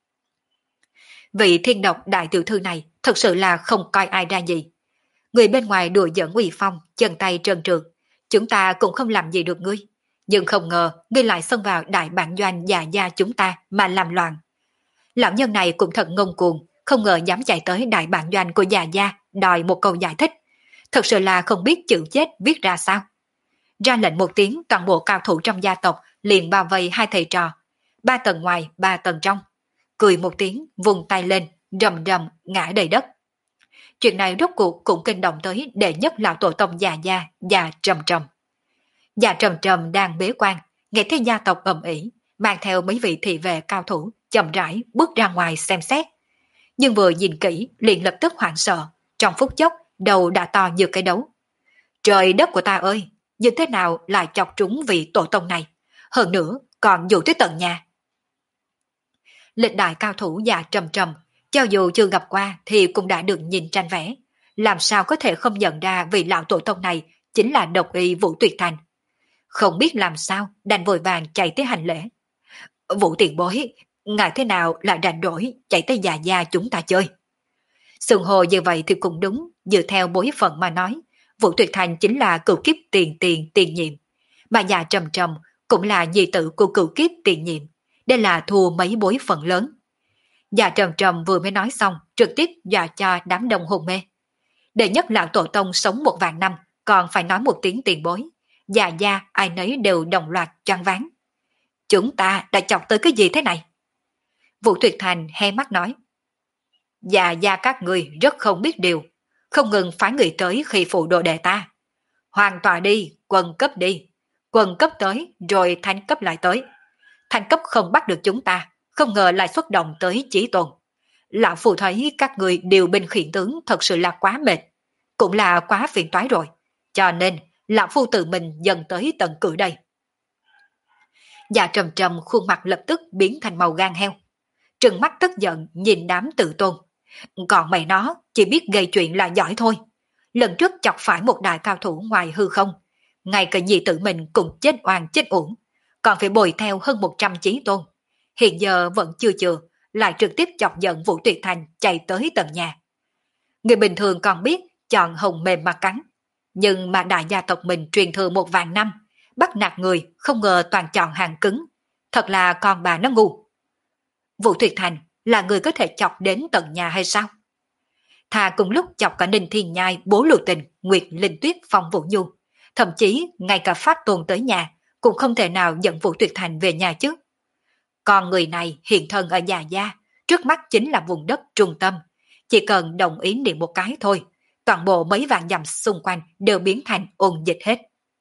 Vị thiên độc đại tiểu thư này thật sự là không coi ai ra gì. Người bên ngoài đùa giỡn uy phong, chân tay trơn trượt, chúng ta cũng không làm gì được ngươi. Nhưng không ngờ ngươi lại xông vào đại bản doanh già gia chúng ta mà làm loạn. Lão nhân này cũng thật ngông cuồng, không ngờ dám chạy tới đại bản doanh của già gia đòi một câu giải thích. Thật sự là không biết chữ chết viết ra sao. Ra lệnh một tiếng, toàn bộ cao thủ trong gia tộc liền bao vây hai thầy trò, ba tầng ngoài ba tầng trong. Cười một tiếng, vùng tay lên, rầm rầm ngã đầy đất. Chuyện này rốt cuộc cũng kinh động tới đệ nhất lão tổ tông già gia già Trầm Trầm. Già Trầm Trầm đang bế quan, nghe thấy gia tộc ầm ĩ, mang theo mấy vị thị vệ cao thủ chậm rãi bước ra ngoài xem xét. Nhưng vừa nhìn kỹ liền lập tức hoảng sợ, trong phút chốc đầu đã to như cái đấu. Trời đất của ta ơi, như thế nào lại chọc trúng vị tổ tông này, hơn nữa còn dụ tới tận nhà. Lịch đại cao thủ già Trầm Trầm, cho dù chưa gặp qua thì cũng đã được nhìn tranh vẽ, làm sao có thể không nhận ra vị lão tổ tông này chính là độc y Vũ Tuyệt Thành. Không biết làm sao, đành vội vàng chạy tới hành lễ. Vũ tiền bối, ngài thế nào lại rảnh rỗi chạy tới già gia chúng ta chơi? Sừng hồ như vậy thì cũng đúng, dựa theo bối phận mà nói, Vũ Tuyệt Thành chính là cựu kiếp tiền tiền tiền nhiệm, mà già Trầm Trầm cũng là nhi tử của cựu kiếp tiền nhiệm, đây là thua mấy bối phận lớn. Già Trầm Trầm vừa mới nói xong, trực tiếp dọa cho đám đông hồn mê. Đệ nhất lão tổ tông sống một vạn năm, còn phải nói một tiếng tiền bối, già gia ai nấy đều đồng loạt choáng váng. Chúng ta đã chọc tới cái gì thế này? Vũ Tuyệt Thành hé mắt nói: già gia các người rất không biết điều, không ngừng phái người tới khi phụ đồ đệ ta. Hoàng tọa đi, quân cấp đi, quân cấp tới rồi thánh cấp lại tới. Thánh cấp không bắt được chúng ta, không ngờ lại xuất động tới Chí Tôn. Lão Phu thấy các người điều binh khiển tướng thật sự là quá mệt, cũng là quá phiền toái rồi, cho nên Lão Phu tự mình dần tới tận cửa đây. Già Trầm Trầm khuôn mặt lập tức biến thành màu gan heo, trừng mắt tức giận nhìn đám tự tôn. Còn mày nó chỉ biết gây chuyện là giỏi thôi. Lần trước chọc phải một đại cao thủ ngoài hư không, ngay cả nhi tử mình cũng chết oan chết uổng, còn phải bồi theo hơn một trăm Chí Tôn. Hiện giờ vẫn chưa chừa, lại trực tiếp chọc giận Vũ Tuyệt Thành chạy tới tận nhà. Người bình thường còn biết chọn hồng mềm mà cắn, nhưng mà đại gia tộc mình truyền thừa một vạn năm, bắt nạt người không ngờ toàn chọn hàng cứng, thật là con bà nó ngu. Vũ Tuyệt Thành là người có thể chọc đến tận nhà hay sao? Thà cùng lúc chọc cả Ninh Thiên Nhai, Bố Lục Tình, Nguyệt Linh Tuyết, Phong Vũ Nhu, thậm chí ngay cả Phát Tôn tới nhà cũng không thể nào dẫn Vũ Tuyệt Thành về nhà chứ. Còn người này hiện thân ở nhà gia, trước mắt chính là vùng đất trung tâm, chỉ cần đồng ý niệm một cái thôi, toàn bộ mấy vạn dặm xung quanh đều biến thành ôn dịch hết.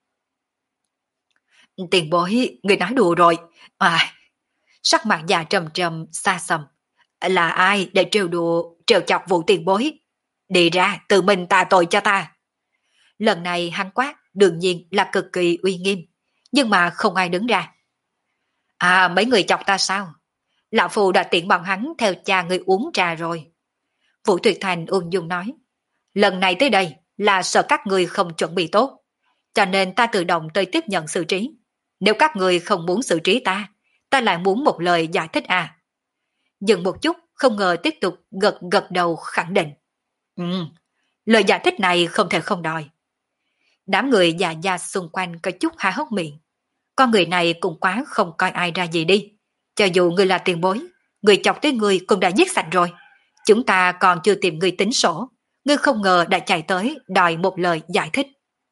Tiền bối, người nói đùa rồi. À, sắc mặt già Trầm Trầm xa xăm. Là ai để trêu đùa, trêu chọc Vũ tiền bối? Đi ra, tự mình tạ tội cho ta. Lần này hắn quát đương nhiên là cực kỳ uy nghiêm, nhưng mà không ai đứng ra. À, mấy người chọc ta sao? Lão Phu đã tiện bọn hắn theo cha người uống trà rồi. Vũ Tuyệt Thành ung dung nói. Lần này tới đây là sợ các người không chuẩn bị tốt. cho nên ta tự động tới tiếp nhận xử trí. Nếu các người không muốn xử trí ta, ta lại muốn một lời giải thích à. Dừng một chút, không ngờ tiếp tục gật gật đầu khẳng định. Ừ, lời giải thích này không thể không đòi. Đám người già già xung quanh có chút há hốc miệng. Con người này cũng quá không coi ai ra gì đi. Cho dù người là tiền bối, người chọc tới người cũng đã giết sạch rồi. Chúng ta còn chưa tìm người tính sổ. Ngươi không ngờ đã chạy tới đòi một lời giải thích.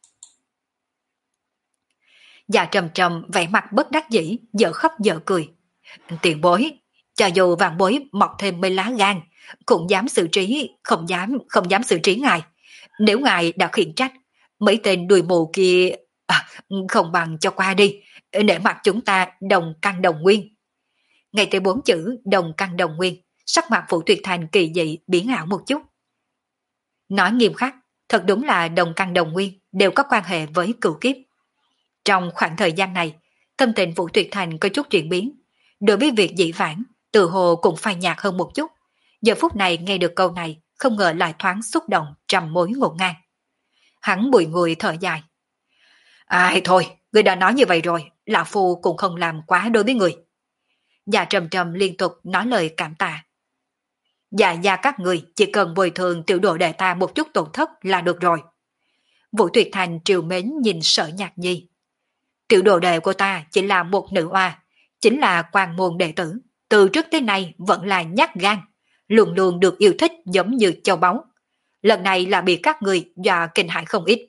Già trầm trầm vẻ mặt bất đắc dĩ, dở khóc dở cười. Tiền bối, cho dù vạn bối mọc thêm mấy lá gan, cũng dám xử trí, không dám, không dám xử trí ngài. Nếu ngài đã khiển trách, mấy tên đuôi mù kia à, không bằng cho qua đi, để mặt chúng ta đồng căn đồng nguyên. Ngay tới bốn chữ đồng căn đồng nguyên, sắc mặt Vũ Tuyệt Thành kỳ dị biến ảo một chút. Nói nghiêm khắc, thật đúng là đồng căn đồng nguyên đều có quan hệ với cửu kiếp. Trong khoảng thời gian này, tâm tình Vũ Tuyệt Thành có chút chuyển biến. Đối với việc dĩ vãng, tự hồ cũng phai nhạt hơn một chút. Giờ phút này nghe được câu này, không ngờ lại thoáng xúc động trăm mối ngổn ngang. Hắn bùi ngùi thở dài. Ai thôi, người đã nói như vậy rồi, lão phu cũng không làm quá đối với người. Già trầm trầm liên tục nói lời cảm tạ. Dạ gia các người chỉ cần bồi thường tiểu đồ đệ ta một chút tổn thất là được rồi. Vũ Tuyệt Thành triều mến nhìn Sở Nhạc Nhi. Tiểu đồ đệ của ta chỉ là một nữ oa, chính là quan môn đệ tử, từ trước tới nay vẫn là nhát gan, luôn luôn được yêu thích giống như châu báu. Lần này là bị các người dọa kinh hãi không ít.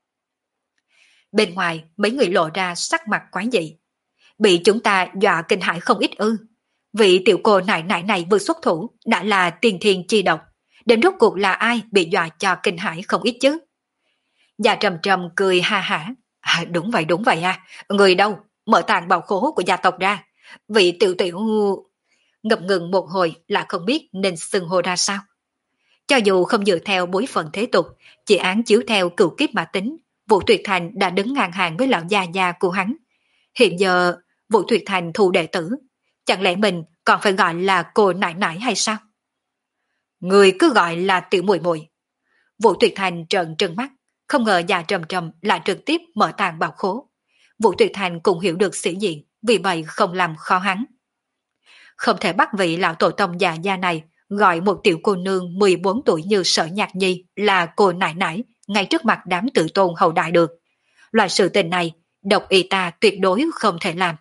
Bên ngoài mấy người lộ ra sắc mặt quái dị. Bị chúng ta dọa kinh hãi không ít ư? Vị tiểu cô nại nại này vừa xuất thủ đã là tiên thiên chi độc, đến rốt cuộc là ai bị dọa cho kinh hãi không ít chứ? Già trầm trầm cười ha hả. À, đúng vậy đúng vậy à, người đâu, mở tàng bảo khố của gia tộc ra. Vị tiểu tiểu... Ngập ngừng một hồi là không biết nên xưng hô ra sao. Cho dù không dựa theo bối phận thế tục, chỉ án chiếu theo cửu kiếp mà tính, Vũ Tuyệt Thành đã đứng ngang hàng với lão gia gia của hắn. Hiện giờ Vũ Tuyệt Thành thu đệ tử, chẳng lẽ mình còn phải gọi là cô nãi nãi hay sao? Người cứ gọi là tiểu muội muội. Vũ Tuyệt Thành trợn trừng mắt, không ngờ già trầm trầm lại trực tiếp mở tàng bảo khố. Vũ Tuyệt Thành cũng hiểu được sĩ diện, vì vậy không làm khó hắn. Không thể bắt vị lão tổ tông già gia này gọi một tiểu cô nương mười bốn tuổi như Sở Nhạc Nhi là cô nãi nãi ngay trước mặt đám tự tôn hậu đại được. Loại sự tình này, độc y ta tuyệt đối không thể làm.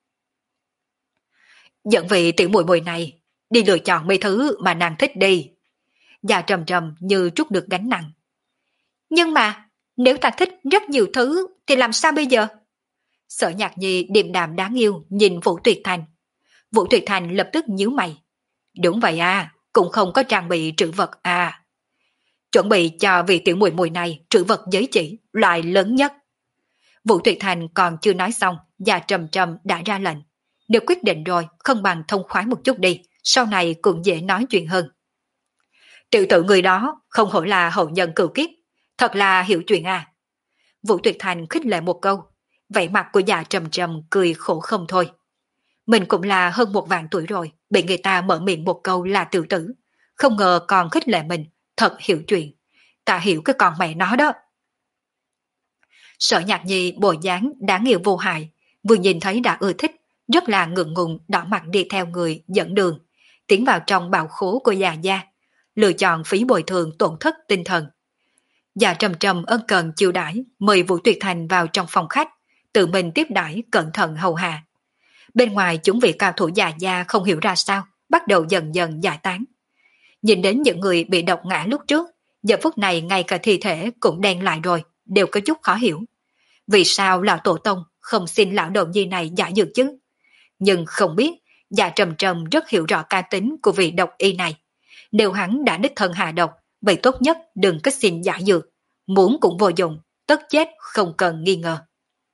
Dẫn vị tiểu muội muội này đi lựa chọn mấy thứ mà nàng thích đi. Già trầm trầm như trút được gánh nặng. Nhưng mà, nếu ta thích rất nhiều thứ thì làm sao bây giờ? Sở Nhạc Nhi điềm đạm đáng yêu nhìn Vũ Tuyệt Thành. Vũ Tuyệt Thành lập tức nhíu mày. Đúng vậy à, cũng không có trang bị trữ vật à. Chuẩn bị cho vị tiểu muội muội này trữ vật giới chỉ loại lớn nhất. Vũ Tuyệt Thành còn chưa nói xong, già trầm trầm đã ra lệnh. Nếu quyết định rồi, không bằng thông khoái một chút đi, sau này cũng dễ nói chuyện hơn. Tiểu tử người đó không hổ là hậu nhân cửu kiếp, thật là hiểu chuyện à. Vũ Tuyệt Thành khích lệ một câu, vẻ mặt của già trầm trầm cười khổ không thôi. Mình cũng là hơn một vạn tuổi rồi, bị người ta mở miệng một câu là tiểu tử, không ngờ còn khích lệ mình, thật hiểu chuyện. Ta hiểu cái con mẹ nó đó. Sở Nhạc Nhi bộ dáng đáng yêu vô hại, vừa nhìn thấy đã ưa thích, rất là ngượng ngùng đỏ mặt đi theo người dẫn đường, tiến vào trong bảo khố của già gia, lựa chọn phí bồi thường tổn thất tinh thần. Già trầm trầm ân cần chiêu đãi, mời Vũ Tuyệt Thành vào trong phòng khách, tự mình tiếp đãi cẩn thận hầu hạ. Bên ngoài chúng vị cao thủ già gia không hiểu ra sao, bắt đầu dần dần giải tán. Nhìn đến những người bị độc ngã lúc trước, giờ phút này ngay cả thi thể cũng đen lại rồi, đều có chút khó hiểu. Vì sao lão tổ tông không xin lão đầu nhi này giải dược chứ? Nhưng không biết, già trầm trầm rất hiểu rõ ca tính của vị độc y này. Nếu hắn đã đích thân hạ độc, vậy tốt nhất đừng có xin giải dược. Muốn cũng vô dụng, tất chết không cần nghi ngờ.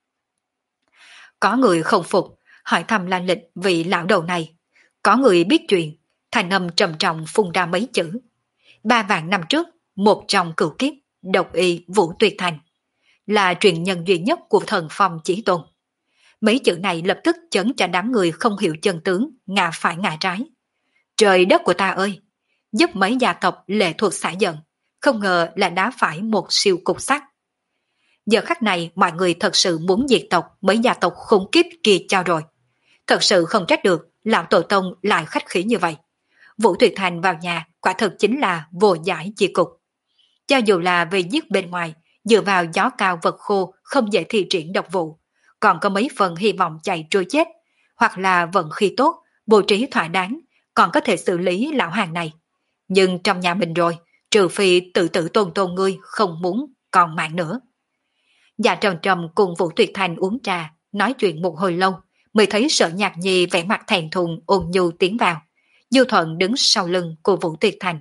Có người không phục, hỏi thăm la lịch vị lão đầu này. Có người biết chuyện, thành âm trầm trọng phun ra mấy chữ. Ba vạn năm trước, một trong cửu kiếp, độc y Vũ Tuyệt Thành, là truyền nhân duy nhất của thần phong chỉ tôn. Mấy chữ này lập tức chấn cho đám người không hiểu chân tướng, ngã phải ngã trái. Trời đất của ta ơi! Giúp mấy gia tộc lệ thuộc xả giận, không ngờ là đá phải một siêu cục sắt. Giờ khắc này mọi người thật sự muốn diệt tộc mấy gia tộc khủng khiếp kia cho rồi. Thật sự không trách được lão tổ tông lại khách khí như vậy. Vũ Tuyệt Thành vào nhà quả thực chính là vô giải chi cục. Cho dù là về giết bên ngoài, dựa vào gió cao vật khô không dễ thi triển độc vụ, còn có mấy phần hy vọng chạy trôi chết, hoặc là vận khí tốt, bố trí thỏa đáng, còn có thể xử lý lão hàng này. Nhưng trong nhà mình rồi, trừ phi tự tử tôn tôn ngươi không muốn còn mạng nữa. Dạ Trầm Trầm cùng Vũ Tuyệt Thành uống trà, nói chuyện một hồi lâu, mới thấy Sở Nhạc Nhi vẻ mặt thẹn thùng ôn nhu tiến vào. Du Thuận đứng sau lưng của Vũ Tuyệt Thành.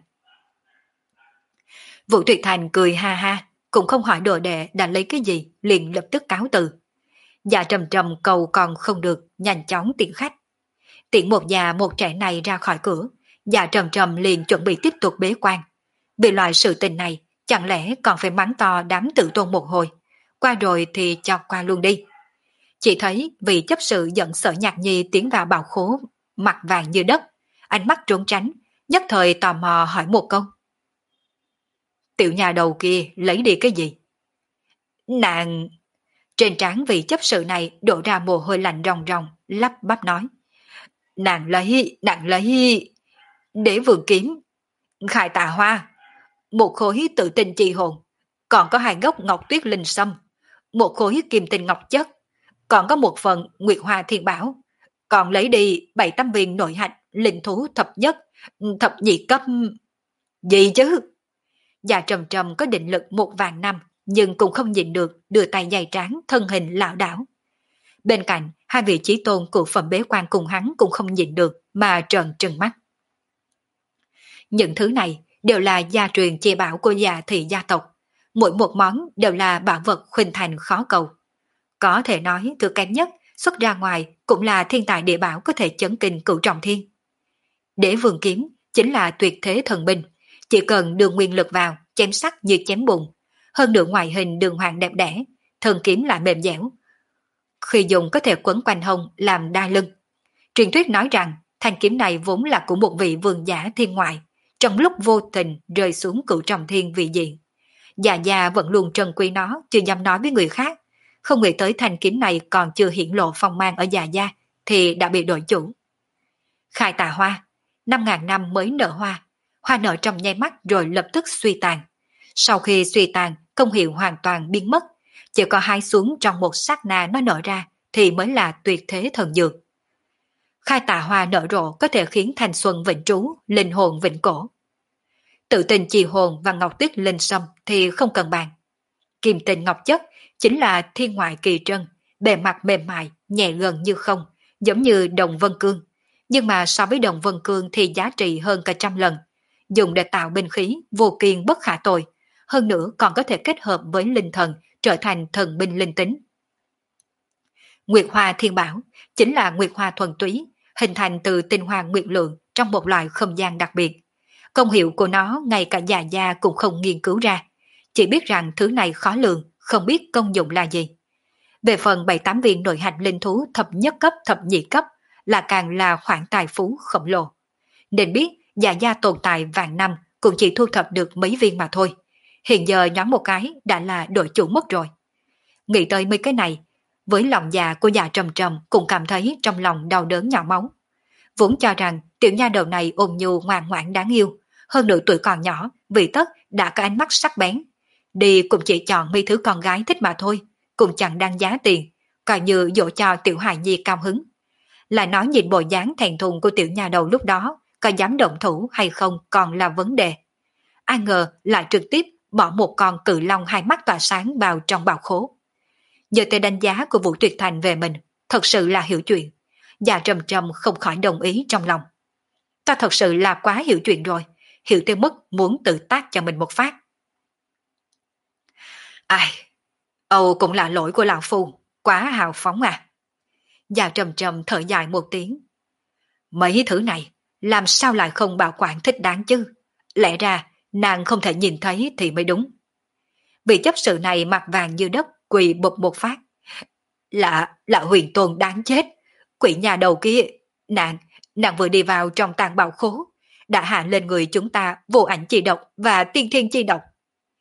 Vũ Tuyệt Thành cười ha ha, cũng không hỏi đồ đệ đã lấy cái gì, liền lập tức cáo từ. Dạ Trầm Trầm cầu còn không được, nhanh chóng tiễn khách. Tiễn một già một trẻ này ra khỏi cửa, Dạ Trầm Trầm liền chuẩn bị tiếp tục bế quan. Vì loại sự tình này, chẳng lẽ còn phải mắng to đám tự tôn một hồi, qua rồi thì cho qua luôn đi. Chỉ thấy vị chấp sự dẫn Sở Nhạc Nhi tiến vào bảo khố, mặt vàng như đất, ánh mắt trốn tránh, nhất thời tò mò hỏi một câu. Tiểu nhà đầu kia lấy đi cái gì? Nàng... Trên trán vị chấp sự này đổ ra mồ hôi lạnh ròng ròng, lắp bắp nói. Nàng lấy, nàng lấy... Để vườn kiếm, khai tà hoa, một khối tự tinh chi hồn, còn có hai gốc ngọc tuyết linh sâm, một khối kim tinh ngọc chất, còn có một phần nguyệt hoa thiên bảo, còn lấy đi bảy tám viên nội hạch linh thú thập nhất, thập nhị cấp... Gì chứ? Dạ Trầm Trầm có định lực một vạn năm, nhưng cũng không nhịn được đưa tay dày trán thân hình lảo đảo. Bên cạnh, hai vị chí tôn của phẩm bế quan cùng hắn cũng không nhịn được mà trợn trừng mắt. Những thứ này đều là gia truyền chi bảo của Dạ thị gia tộc, mỗi một món đều là bảo vật khuynh thành khó cầu. Có thể nói thứ kém nhất xuất ra ngoài cũng là thiên tài địa bảo có thể chấn kinh cửu trọng thiên. Đế vương kiếm chính là tuyệt thế thần binh, chỉ cần đưa nguyên lực vào, chém sắc như chém bùn. Hơn nữa ngoại hình đường hoàng đẹp đẽ, thân kiếm lại mềm dẻo. Khi dùng có thể quấn quanh hông làm đai lưng. Truyền thuyết nói rằng thanh kiếm này vốn là của một vị vương giả thiên ngoại, trong lúc vô tình rơi xuống cửu trọng thiên vị diện. Già già vẫn luôn trân quý nó, chưa dám nói với người khác. Không nghĩ tới thanh kiếm này còn chưa hiển lộ phong mang ở già gia, thì đã bị đổi chủ. Khai tà hoa, năm ngàn năm mới nở hoa, hoa nở trong nháy mắt rồi lập tức suy tàn. Sau khi suy tàn, công hiệu hoàn toàn biến mất, chỉ có hái xuống trong một sát na nó nở ra thì mới là tuyệt thế thần dược. Khai tà hoa nở rộ có thể khiến thanh xuân vĩnh trú, linh hồn vĩnh cổ. Tự tình trì hồn và ngọc tuyết linh sâm thì không cần bàn. Kim tinh ngọc chất chính là thiên ngoại kỳ trân, bề mặt mềm mại, nhẹ gần như không, giống như đồng vân cương. Nhưng mà so với đồng vân cương thì giá trị hơn cả trăm lần. Dùng để tạo binh khí, vô kiên bất khả tồi. Hơn nữa còn có thể kết hợp với linh thần, trở thành thần binh linh tính. Nguyệt hoa thiên bảo chính là nguyệt hoa thuần túy, hình thành từ tinh hoa nguyệt lượng trong một loại không gian đặc biệt. Công hiệu của nó ngay cả già gia cũng không nghiên cứu ra, chỉ biết rằng thứ này khó lường, không biết công dụng là gì. Về phần bảy tám viên nội hạch linh thú thập nhất cấp thập nhị cấp là càng là khoản tài phú khổng lồ. Nên biết già gia tồn tại vạn năm cũng chỉ thu thập được mấy viên mà thôi. Hiện giờ nhoáng một cái đã là đội chủ mất rồi. Nghĩ tới mấy cái này, với lòng già của già Trầm Trầm cũng cảm thấy trong lòng đau đớn nhỏ máu. Vốn cho rằng tiểu nha đầu này ôn nhu ngoan ngoãn đáng yêu, hơn nữa tuổi còn nhỏ, vì tất đã có ánh mắt sắc bén. Đi cũng chỉ chọn mấy thứ con gái thích mà thôi, cũng chẳng đáng giá tiền, coi như dỗ cho tiểu hài nhi cao hứng. Lại nói nhìn bộ dáng thẹn thùng của tiểu nha đầu lúc đó, có dám động thủ hay không còn là vấn đề. Ai ngờ lại trực tiếp bỏ một con cự long hai mắt tỏa sáng vào trong bào khố. Giờ tới đánh giá của Vũ Tuyệt Thành về mình, thật sự là hiểu chuyện. Dạ Trầm Trầm không khỏi đồng ý trong lòng. Ta thật sự là quá hiểu chuyện rồi, hiểu tới mức muốn tự tác cho mình một phát. Ai, Âu cũng là lỗi của lão phu, quá hào phóng à. Dạ Trầm Trầm thở dài một tiếng. Mấy thứ này, làm sao lại không bảo quản thích đáng chứ? Lẽ ra, nàng không thể nhìn thấy thì mới đúng. Vị chấp sự này mặt vàng như đất, quỳ bụp một phát. Là, là huyền tôn đáng chết. Quỷ nhà đầu kia, nàng, nàng vừa đi vào trong tàng bảo khố, đã hạ lên người chúng ta vô ảnh chi độc và tiên thiên chi độc.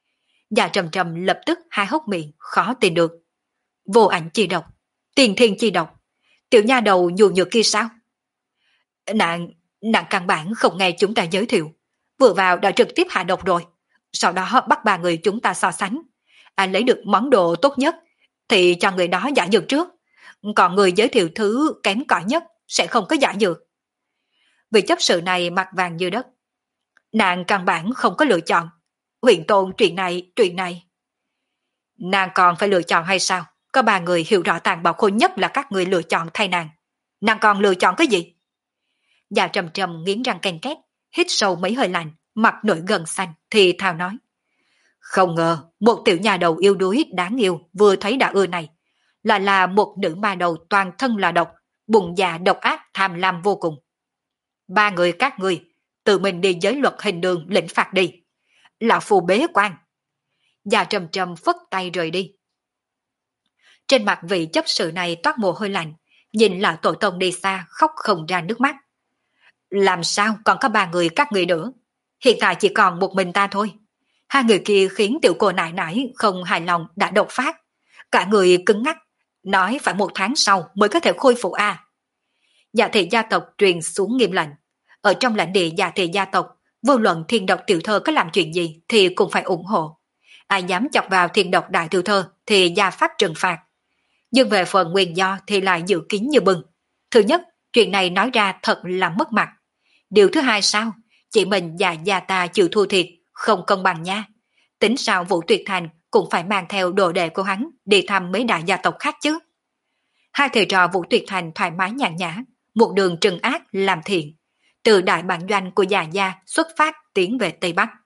Dạ Trầm Trầm lập tức há hốc miệng, khó tin được. Vô ảnh chi độc, tiền thiên chi độc, tiểu nha đầu nhu nhược kia sao? Nàng, nàng căn bản không nghe chúng ta giới thiệu, vừa vào đã trực tiếp hạ độc rồi. Sau đó bắt ba người chúng ta so sánh. Ai lấy được món đồ tốt nhất thì cho người đó giả dược trước. Còn người giới thiệu thứ kém cỏi nhất sẽ không có giả dược. Vị chấp sự này mặt vàng như đất. Nàng căn bản không có lựa chọn. Huyền Tôn chuyện này, chuyện này. Nàng còn phải lựa chọn hay sao? Có ba người hiểu rõ tàn bạo khôi nhất là các người lựa chọn thay nàng. Nàng còn lựa chọn cái gì? Dạ Trầm Trầm nghiến răng ken két, hít sâu mấy hơi lạnh, mặt nổi gần xanh, thì thào nói. Không ngờ, một tiểu nhà đầu yêu đuối đáng yêu vừa thấy đã ưa này. Lại là một nữ ma đầu toàn thân là độc, bụng dạ độc ác tham lam vô cùng. Ba người các người, tự mình đi giới luật hình đường lĩnh phạt đi. Lão phù bế quan. Dạ Trầm Trầm phất tay rời đi. Trên mặt vị chấp sự này toát mồ hôi lạnh, nhìn là tổ tông đi xa khóc không ra nước mắt. Làm sao còn có ba người các người nữa? Hiện tại chỉ còn một mình ta thôi. Hai người kia khiến tiểu cô nại nãi không hài lòng đã đột phát. Cả người cứng ngắc, nói phải một tháng sau mới có thể khôi phục a. À. Dạ thị gia tộc truyền xuống nghiêm lệnh. Ở trong lãnh địa dạ thị gia tộc, vô luận thiên độc tiểu thơ có làm chuyện gì thì cũng phải ủng hộ. Ai dám chọc vào thiên độc đại tiểu thơ thì gia pháp trừng phạt. Nhưng về phần nguyên do thì lại dự kiến như bừng. Thứ nhất, chuyện này nói ra thật là mất mặt. Điều thứ hai sao? Chị mình và gia ta chịu thua thiệt, không công bằng nha. Tính sao Vũ Tuyệt Thành cũng phải mang theo đồ đệ của hắn đi thăm mấy đại gia tộc khác chứ. Hai thầy trò Vũ Tuyệt Thành thoải mái nhàn nhã, một đường trừng ác làm thiện. Từ đại bản doanh của già gia xuất phát tiến về Tây Bắc.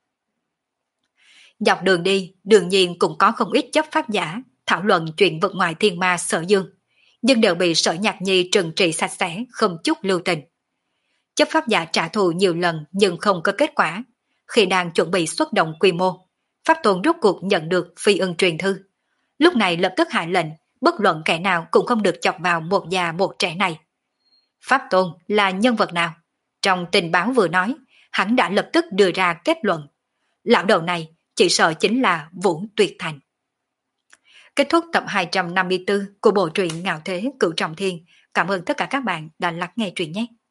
Dọc đường đi, đương nhiên cũng có không ít chấp pháp giả thảo luận chuyện vực ngoài thiên ma Sở Dương, nhưng đều bị Sở Nhạc Nhi trừng trị sạch sẽ, không chút lưu tình. Chấp pháp giả trả thù nhiều lần nhưng không có kết quả. Khi đang chuẩn bị xuất động quy mô, Pháp Tôn rốt cuộc nhận được phi ưng truyền thư. Lúc này lập tức hạ lệnh, bất luận kẻ nào cũng không được chọc vào một già một trẻ này. Pháp Tôn là nhân vật nào? Trong tình báo vừa nói, hắn đã lập tức đưa ra kết luận. Lão đầu này chỉ sợ chính là Vũ Tuyệt Thành. Kết thúc tập hai trăm năm mươi tư của bộ truyện Ngạo Thế Cửu Trọng Thiên. Cảm ơn tất cả các bạn đã lắng nghe truyện nhé.